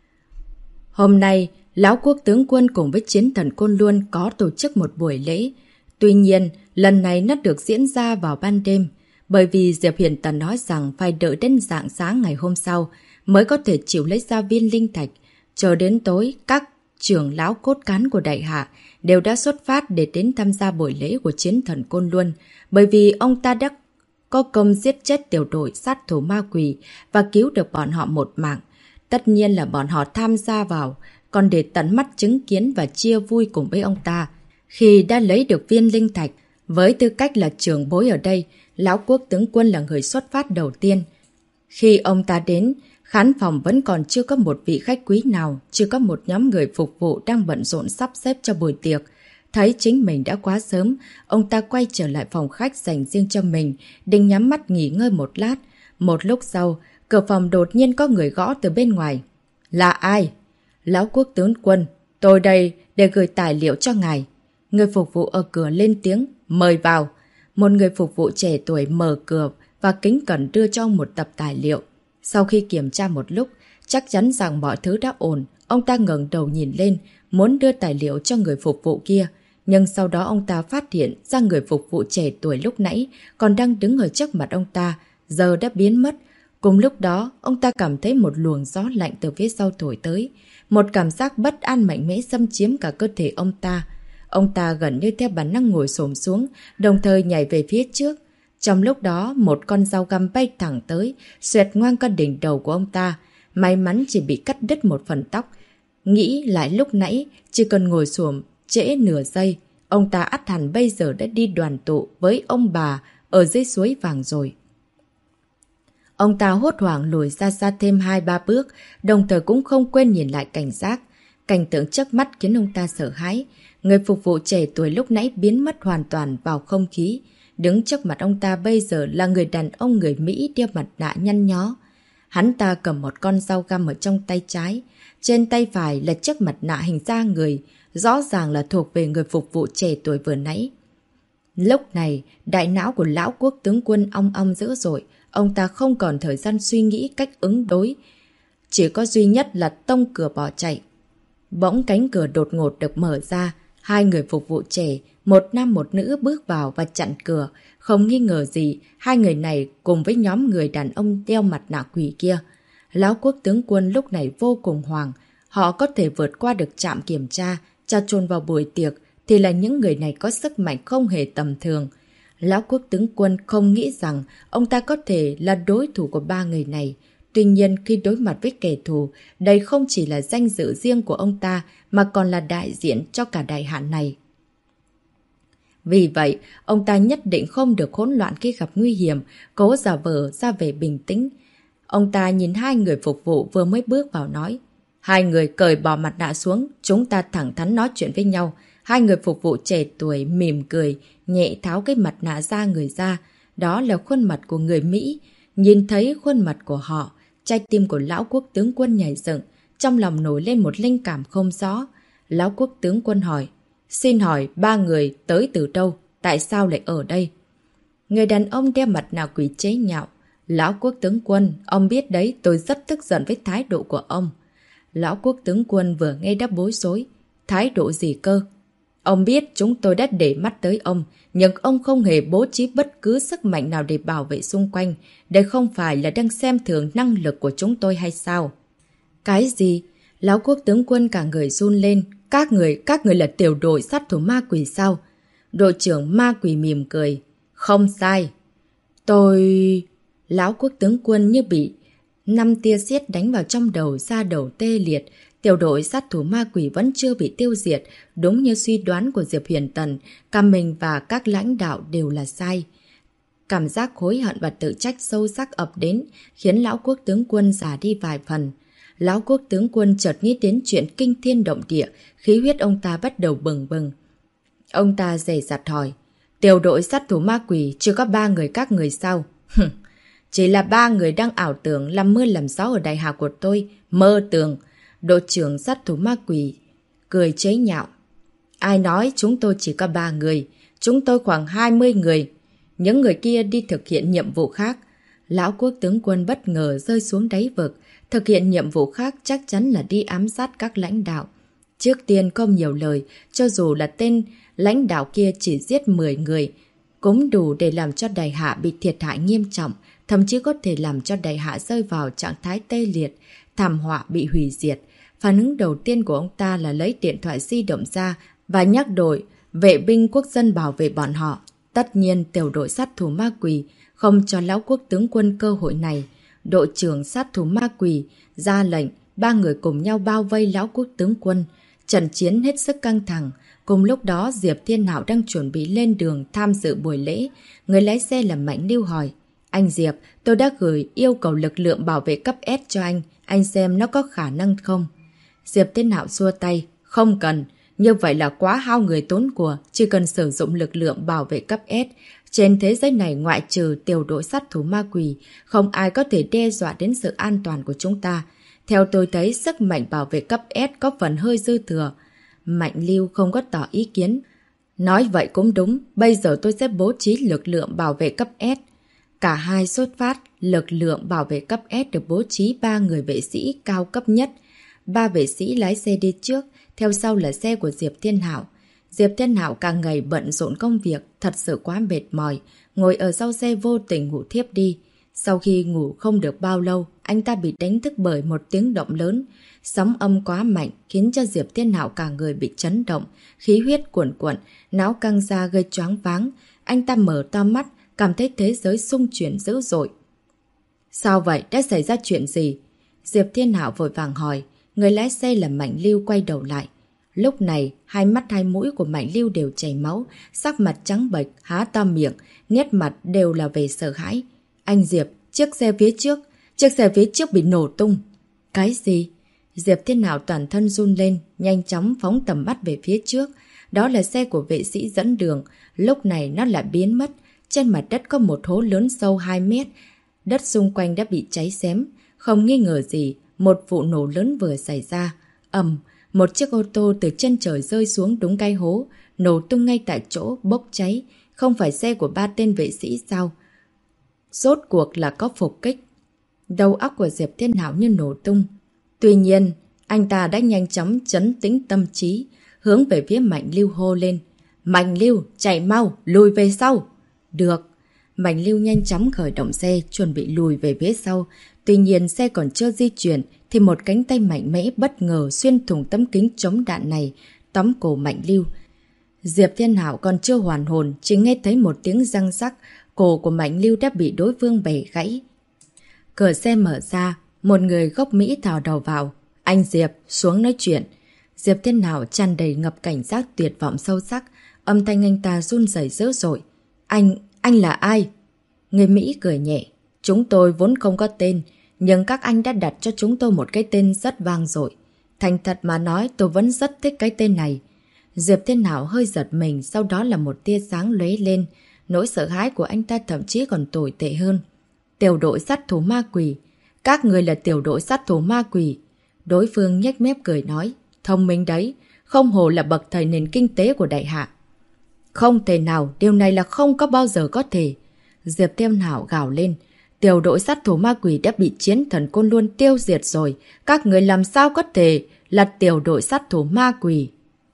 S1: Hôm nay, lão quốc tướng quân cùng với chiến thần Côn Luân có tổ chức một buổi lễ. Tuy nhiên, lần này nó được diễn ra vào ban đêm, bởi vì Diệp Huyền Tần nói rằng phải đợi đến rạng sáng ngày hôm sau mới có thể chịu lấy ra viên linh thạch. Chờ đến tối, các trưởng lão cốt cán của đại hạ đều đã xuất phát để đến tham gia buổi lễ của chiến thần Côn Luân, bởi vì ông ta đã có công giết chết tiểu đội sát thủ ma quỷ và cứu được bọn họ một mạng. Tất nhiên là bọn họ tham gia vào, còn để tận mắt chứng kiến và chia vui cùng với ông ta. Khi đã lấy được viên linh thạch, với tư cách là trưởng bối ở đây, lão quốc tướng quân là người xuất phát đầu tiên. Khi ông ta đến, khán phòng vẫn còn chưa có một vị khách quý nào, chưa có một nhóm người phục vụ đang bận rộn sắp xếp cho buổi tiệc. Thấy chính mình đã quá sớm, ông ta quay trở lại phòng khách dành riêng cho mình, định nhắm mắt nghỉ ngơi một lát. Một lúc sau, cửa phòng đột nhiên có người gõ từ bên ngoài. Là ai? Lão quốc tướng quân, tôi đây để gửi tài liệu cho ngài. Người phục vụ ở cửa lên tiếng, mời vào. Một người phục vụ trẻ tuổi mở cửa và kính cẩn đưa cho ông một tập tài liệu. Sau khi kiểm tra một lúc, chắc chắn rằng mọi thứ đã ổn, ông ta ngẩng đầu nhìn lên, muốn đưa tài liệu cho người phục vụ kia. Nhưng sau đó ông ta phát hiện ra người phục vụ trẻ tuổi lúc nãy còn đang đứng ở trước mặt ông ta, giờ đã biến mất. Cùng lúc đó, ông ta cảm thấy một luồng gió lạnh từ phía sau thổi tới. Một cảm giác bất an mạnh mẽ xâm chiếm cả cơ thể ông ta. Ông ta gần như theo bản năng ngồi xổm xuống, đồng thời nhảy về phía trước. Trong lúc đó, một con dao găm bay thẳng tới, xoẹt ngang qua đỉnh đầu của ông ta. May mắn chỉ bị cắt đứt một phần tóc. Nghĩ lại lúc nãy, chỉ cần ngồi xổm trễ nửa giây, ông ta ắt hẳn bây giờ đã đi đoàn tụ với ông bà ở dưới suối vàng rồi. Ông ta hốt hoảng lùi ra xa thêm 2-3 bước, đồng thời cũng không quên nhìn lại cảnh giác. Cảnh tượng trước mắt khiến ông ta sợ hãi. Người phục vụ trẻ tuổi lúc nãy biến mất hoàn toàn vào không khí. Đứng trước mặt ông ta bây giờ là người đàn ông người Mỹ đeo mặt nạ nhăn nhó. Hắn ta cầm một con dao găm ở trong tay trái. Trên tay phải là chiếc mặt nạ hình da người, rõ ràng là thuộc về người phục vụ trẻ tuổi vừa nãy. Lúc này, đại não của lão quốc tướng quân ong ong dữ dội. Ông ta không còn thời gian suy nghĩ cách ứng đối. Chỉ có duy nhất là tông cửa bỏ chạy. Bỗng cánh cửa đột ngột được mở ra. Hai người phục vụ trẻ, một nam một nữ bước vào và chặn cửa. Không nghi ngờ gì, hai người này cùng với nhóm người đàn ông đeo mặt nạ quỷ kia. Lão quốc tướng quân lúc này vô cùng hoảng. Họ có thể vượt qua được trạm kiểm tra, tra chôn vào buổi tiệc, thì là những người này có sức mạnh không hề tầm thường. Lão quốc tướng quân không nghĩ rằng ông ta có thể là đối thủ của ba người này. Tuy nhiên khi đối mặt với kẻ thù, đây không chỉ là danh dự riêng của ông ta mà còn là đại diện cho cả đại hạ này. Vì vậy, ông ta nhất định không được hỗn loạn khi gặp nguy hiểm, cố giả vờ ra vẻ bình tĩnh. Ông ta nhìn hai người phục vụ vừa mới bước vào nói. Hai người cởi bỏ mặt nạ xuống, chúng ta thẳng thắn nói chuyện với nhau. Hai người phục vụ trẻ tuổi mỉm cười, nhẹ tháo cái mặt nạ ra người ra. Đó là khuôn mặt của người Mỹ. Nhìn thấy khuôn mặt của họ, trái tim của lão quốc tướng quân nhảy dựng, trong lòng nổi lên một linh cảm không rõ. Lão quốc tướng quân hỏi, xin hỏi ba người tới từ đâu, tại sao lại ở đây? Người đàn ông đeo mặt nạ quỷ chế nhạo. Lão quốc tướng quân, ông biết đấy, tôi rất tức giận với thái độ của ông. Lão quốc tướng quân vừa nghe đã bối rối. Thái độ gì cơ? Ông biết chúng tôi đã để mắt tới ông, nhưng ông không hề bố trí bất cứ sức mạnh nào để bảo vệ xung quanh. Đây không phải là đang xem thường năng lực của chúng tôi hay sao? Cái gì? Lão quốc tướng quân cả người run lên. Các người là tiểu đội sát thủ ma quỷ sao? Đội trưởng ma quỷ mỉm cười. Không sai. Lão quốc tướng quân như bị 5 tia sét đánh vào trong đầu, da đầu tê liệt. Tiểu đội sát thủ ma quỷ vẫn chưa bị tiêu diệt. Đúng như suy đoán của Diệp Huyền Tần, cả mình và các lãnh đạo đều là sai. Cảm giác hối hận và tự trách sâu sắc ập đến, khiến lão quốc tướng quân già đi vài phần. Lão quốc tướng quân chợt nghĩ đến chuyện kinh thiên động địa, khí huyết ông ta bắt đầu bừng bừng. Ông ta dè dặt hỏi, tiểu đội sát thủ ma quỷ chưa có 3 người các người sao? Chỉ là 3 người đang ảo tưởng làm mưa làm gió ở đại hạ của tôi, mơ tưởng. Đội trưởng sát thủ ma quỷ cười chế nhạo. Ai nói chúng tôi chỉ có 3 người, chúng tôi khoảng 20 người. Những người kia đi thực hiện nhiệm vụ khác. Lão quốc tướng quân bất ngờ rơi xuống đáy vực. Thực hiện nhiệm vụ khác chắc chắn là đi ám sát các lãnh đạo. Trước tiên không nhiều lời, cho dù là tên lãnh đạo kia chỉ giết 10 người, cũng đủ để làm cho đại hạ bị thiệt hại nghiêm trọng, thậm chí có thể làm cho đại hạ rơi vào trạng thái tê liệt, thảm họa bị hủy diệt. Phản ứng đầu tiên của ông ta là lấy điện thoại di động ra và nhắc đội vệ binh quốc dân bảo vệ bọn họ. Tất nhiên tiểu đội sát thủ ma quỷ không cho lão quốc tướng quân cơ hội này. Đội trưởng sát thủ ma quỷ ra lệnh, 3 người cùng nhau bao vây lão quốc tướng quân. Trận chiến hết sức căng thẳng. Cùng lúc đó Diệp Thiên Hạo đang chuẩn bị lên đường tham dự buổi lễ. Người lái xe là Mạnh Lưu hỏi, anh Diệp, tôi đã gửi yêu cầu lực lượng bảo vệ cấp S cho anh xem nó có khả năng không? Diệp Thiên Hạo xua tay, không cần, như vậy là quá hao người tốn của, chỉ cần sử dụng lực lượng bảo vệ cấp S. Trên thế giới này ngoại trừ tiểu đội sát thủ ma quỷ, không ai có thể đe dọa đến sự an toàn của chúng ta. Theo tôi thấy, sức mạnh bảo vệ cấp S có phần hơi dư thừa. Mạnh Lưu không có tỏ ý kiến. Nói vậy cũng đúng, bây giờ tôi sẽ bố trí lực lượng bảo vệ cấp S. Cả hai xuất phát, lực lượng bảo vệ cấp S được bố trí 3 người vệ sĩ cao cấp nhất. 3 vệ sĩ lái xe đi trước, theo sau là xe của Diệp Thiên Hạo. Diệp Thiên Hạo càng ngày bận rộn công việc, thật sự quá mệt mỏi, ngồi ở sau xe vô tình ngủ thiếp đi. Sau khi ngủ không được bao lâu, anh ta bị đánh thức bởi một tiếng động lớn. Sóng âm quá mạnh khiến cho Diệp Thiên Hạo cả người bị chấn động, khí huyết cuồn cuộn, não căng ra gây choáng váng. Anh ta mở to mắt, cảm thấy thế giới xung chuyển dữ dội. Sao vậy? Đã xảy ra chuyện gì? Diệp Thiên Hạo vội vàng hỏi. Người lái xe là Mạnh Lưu quay đầu lại. Lúc này, hai mắt hai mũi của Mạnh Lưu đều chảy máu, sắc mặt trắng bệch, há to miệng, nét mặt đều là về sợ hãi. Anh Diệp, chiếc xe phía trước bị nổ tung. Cái gì? Diệp Thiên Hạo toàn thân run lên, nhanh chóng phóng tầm mắt về phía trước. Đó là xe của vệ sĩ dẫn đường. Lúc này nó lại biến mất. Trên mặt đất có một hố lớn sâu 2 mét. Đất xung quanh đã bị cháy xém. Không nghi ngờ gì, một vụ nổ lớn vừa xảy ra. Một chiếc ô tô từ chân trời rơi xuống đúng cái hố, nổ tung ngay tại chỗ, bốc cháy. Không phải xe của 3 tên vệ sĩ sao? Rốt cuộc là có phục kích. Đầu óc của Diệp Thiên Hạo như nổ tung. Tuy nhiên, anh ta đã nhanh chóng trấn tĩnh tâm trí, hướng về phía Mạnh Lưu hô lên. Mạnh Lưu, chạy mau, lùi về sau. Được. Mạnh Lưu nhanh chóng khởi động xe, chuẩn bị lùi về phía sau. Tuy nhiên xe còn chưa di chuyển thì một cánh tay mạnh mẽ bất ngờ xuyên thủng tấm kính chống đạn này, tóm cổ Mạnh Lưu. Diệp Thiên Hạo còn chưa hoàn hồn, chỉ nghe thấy một tiếng răng rắc, cổ của Mạnh Lưu đã bị đối phương bẻ gãy. Cửa xe mở ra, một người gốc Mỹ thò đầu vào. Anh Diệp, xuống nói chuyện. Diệp Thiên Hạo tràn đầy ngập cảnh giác tuyệt vọng sâu sắc, âm thanh anh ta run rẩy dữ dội. Anh là ai? Người Mỹ cười nhẹ. Chúng tôi vốn không có tên, nhưng các anh đã đặt cho chúng tôi một cái tên rất vang dội. Thành thật mà nói, tôi vẫn rất thích cái tên này. Diệp Thiên Hạo hơi giật mình, sau đó là một tia sáng lóe lên. Nỗi sợ hãi của anh ta thậm chí còn tồi tệ hơn. Tiểu đội sát thủ ma quỷ. Các người là tiểu đội sát thủ ma quỷ. Đối phương nhếch mép cười nói. Thông minh đấy, không hổ là bậc thầy nền kinh tế của đại hạ. Không thể nào, điều này là không có bao giờ có thể. Diệp Thiên Hạo gào lên. Tiểu đội sát thủ ma quỷ đã bị chiến thần Côn Luân tiêu diệt rồi. Các người làm sao có thể là tiểu đội sát thủ ma quỷ?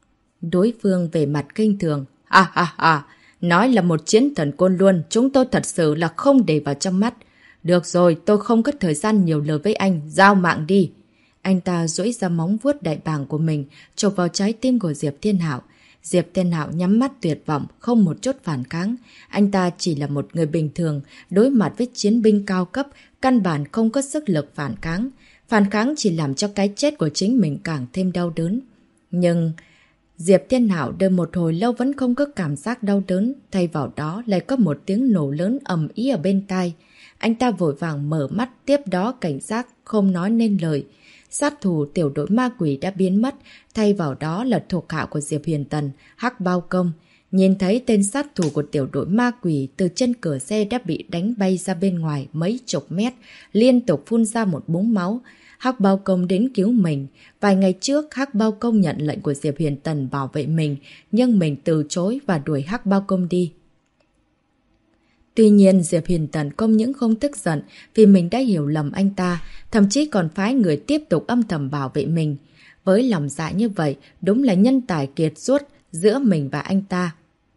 S1: Đối phương về mặt kinh thường. Ha ha ha, nói là một chiến thần Côn Luân, chúng tôi thật sự là không để vào trong mắt. Được rồi, tôi không có thời gian nhiều lời với anh, giao mạng đi. Anh ta duỗi ra móng vuốt đại bàng của mình, chộp vào trái tim của Diệp Thiên Hạo. Diệp Thiên Hạo nhắm mắt tuyệt vọng, không một chút phản kháng. Anh ta chỉ là một người bình thường, đối mặt với chiến binh cao cấp, căn bản không có sức lực phản kháng. Phản kháng chỉ làm cho cái chết của chính mình càng thêm đau đớn. Nhưng Diệp Thiên Hạo đợi một hồi lâu vẫn không có cảm giác đau đớn, thay vào đó lại có một tiếng nổ lớn ầm ĩ ở bên tai. Anh ta vội vàng mở mắt, tiếp đó cảnh giác, không nói nên lời. Sát thủ tiểu đội ma quỷ đã biến mất, thay vào đó là thuộc hạ của Diệp Huyền Tần, Hắc Bao Công. Nhìn thấy tên sát thủ của tiểu đội ma quỷ từ chân cửa xe đã bị đánh bay ra bên ngoài mấy chục mét, liên tục phun ra một búng máu. Hắc Bao Công đến cứu mình. Vài ngày trước, Hắc Bao Công nhận lệnh của Diệp Huyền Tần bảo vệ mình, nhưng mình từ chối và đuổi Hắc Bao Công đi. Tuy nhiên, Diệp Huyền Tần không những không tức giận vì mình đã hiểu lầm anh ta, thậm chí còn phái người tiếp tục âm thầm bảo vệ mình. Với lòng dạ như vậy, đúng là nhân tài kiệt xuất giữa mình và anh ta.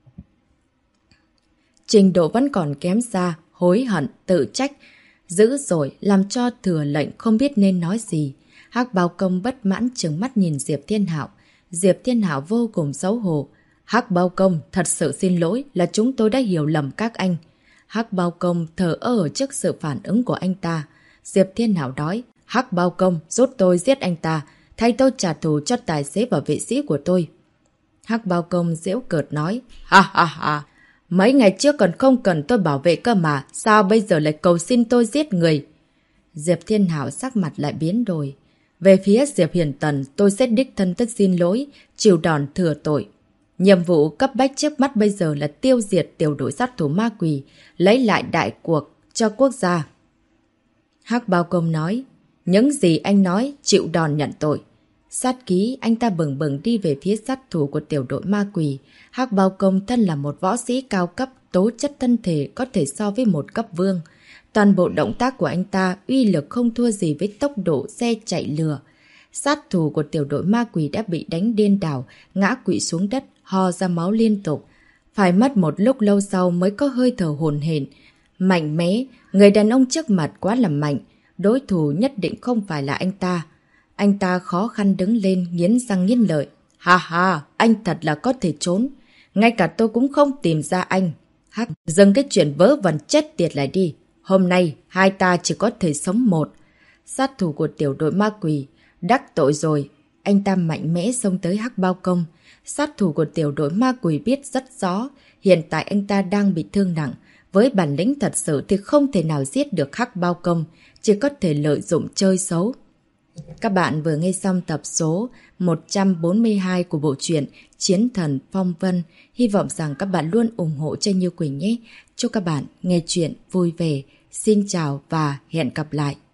S1: Trình độ vẫn còn kém xa, hối hận, tự trách, dữ dội, làm cho thừa lệnh không biết nên nói gì. Hắc Bao Công bất mãn trừng mắt nhìn Diệp Thiên Hạo. Diệp Thiên Hạo vô cùng xấu hổ. Hắc Bao Công, thật sự xin lỗi là chúng tôi đã hiểu lầm các anh. Hắc Bao Công thở ơ trước sự phản ứng của anh ta. Diệp Thiên Hạo nói, Hắc Bao Công giúp tôi giết anh ta, thay tôi trả thù cho tài xế và vệ sĩ của tôi. Hắc Bao Công giễu cợt nói, ha ha ha, mấy ngày trước còn không cần tôi bảo vệ cơ mà, sao bây giờ lại cầu xin tôi giết người? Diệp Thiên Hạo sắc mặt lại biến đổi. Về phía Diệp Huyền Tần, tôi sẽ đích thân tất xin lỗi, chịu đòn thừa tội. Nhiệm vụ cấp bách trước mắt bây giờ là tiêu diệt tiểu đội sát thủ ma quỷ, lấy lại đại cuộc cho quốc gia. Hắc Bao Công nói, những gì anh nói, chịu đòn nhận tội. Sát ký, anh ta bừng bừng đi về phía sát thủ của tiểu đội ma quỷ. Hắc Bao Công thân là một võ sĩ cao cấp, tố chất thân thể có thể so với một cấp vương. Toàn bộ động tác của anh ta uy lực không thua gì với tốc độ xe chạy lừa. Sát thủ của tiểu đội ma quỷ đã bị đánh điên đảo, ngã quỵ xuống đất, ho ra máu liên tục. Phải mất một lúc lâu sau mới có hơi thở hổn hển. Mạnh mẽ, người đàn ông trước mặt quá là mạnh. Đối thủ nhất định không phải là anh ta. Anh ta khó khăn đứng lên, nghiến răng nghiến lợi. Ha ha, anh thật là có thể trốn. Ngay cả tôi cũng không tìm ra anh. Hắc, dừng cái chuyện vớ vẩn chết tiệt lại đi. Hôm nay, hai ta chỉ có thể sống một. Sát thủ của tiểu đội ma quỷ. Đắc tội rồi. Anh ta mạnh mẽ xông tới Hắc Bao Công. Sát thủ của tiểu đội ma quỷ biết rất rõ. Hiện tại anh ta đang bị thương nặng. Với bản lĩnh thật sự thì không thể nào giết được Hắc Bao Công. Chỉ có thể lợi dụng chơi xấu. Các bạn vừa nghe xong tập số 142 của bộ truyện Chiến Thần Phong Vân. Hy vọng rằng các bạn luôn ủng hộ cho Như Quỳnh nhé. Chúc các bạn nghe chuyện vui vẻ. Xin chào và hẹn gặp lại.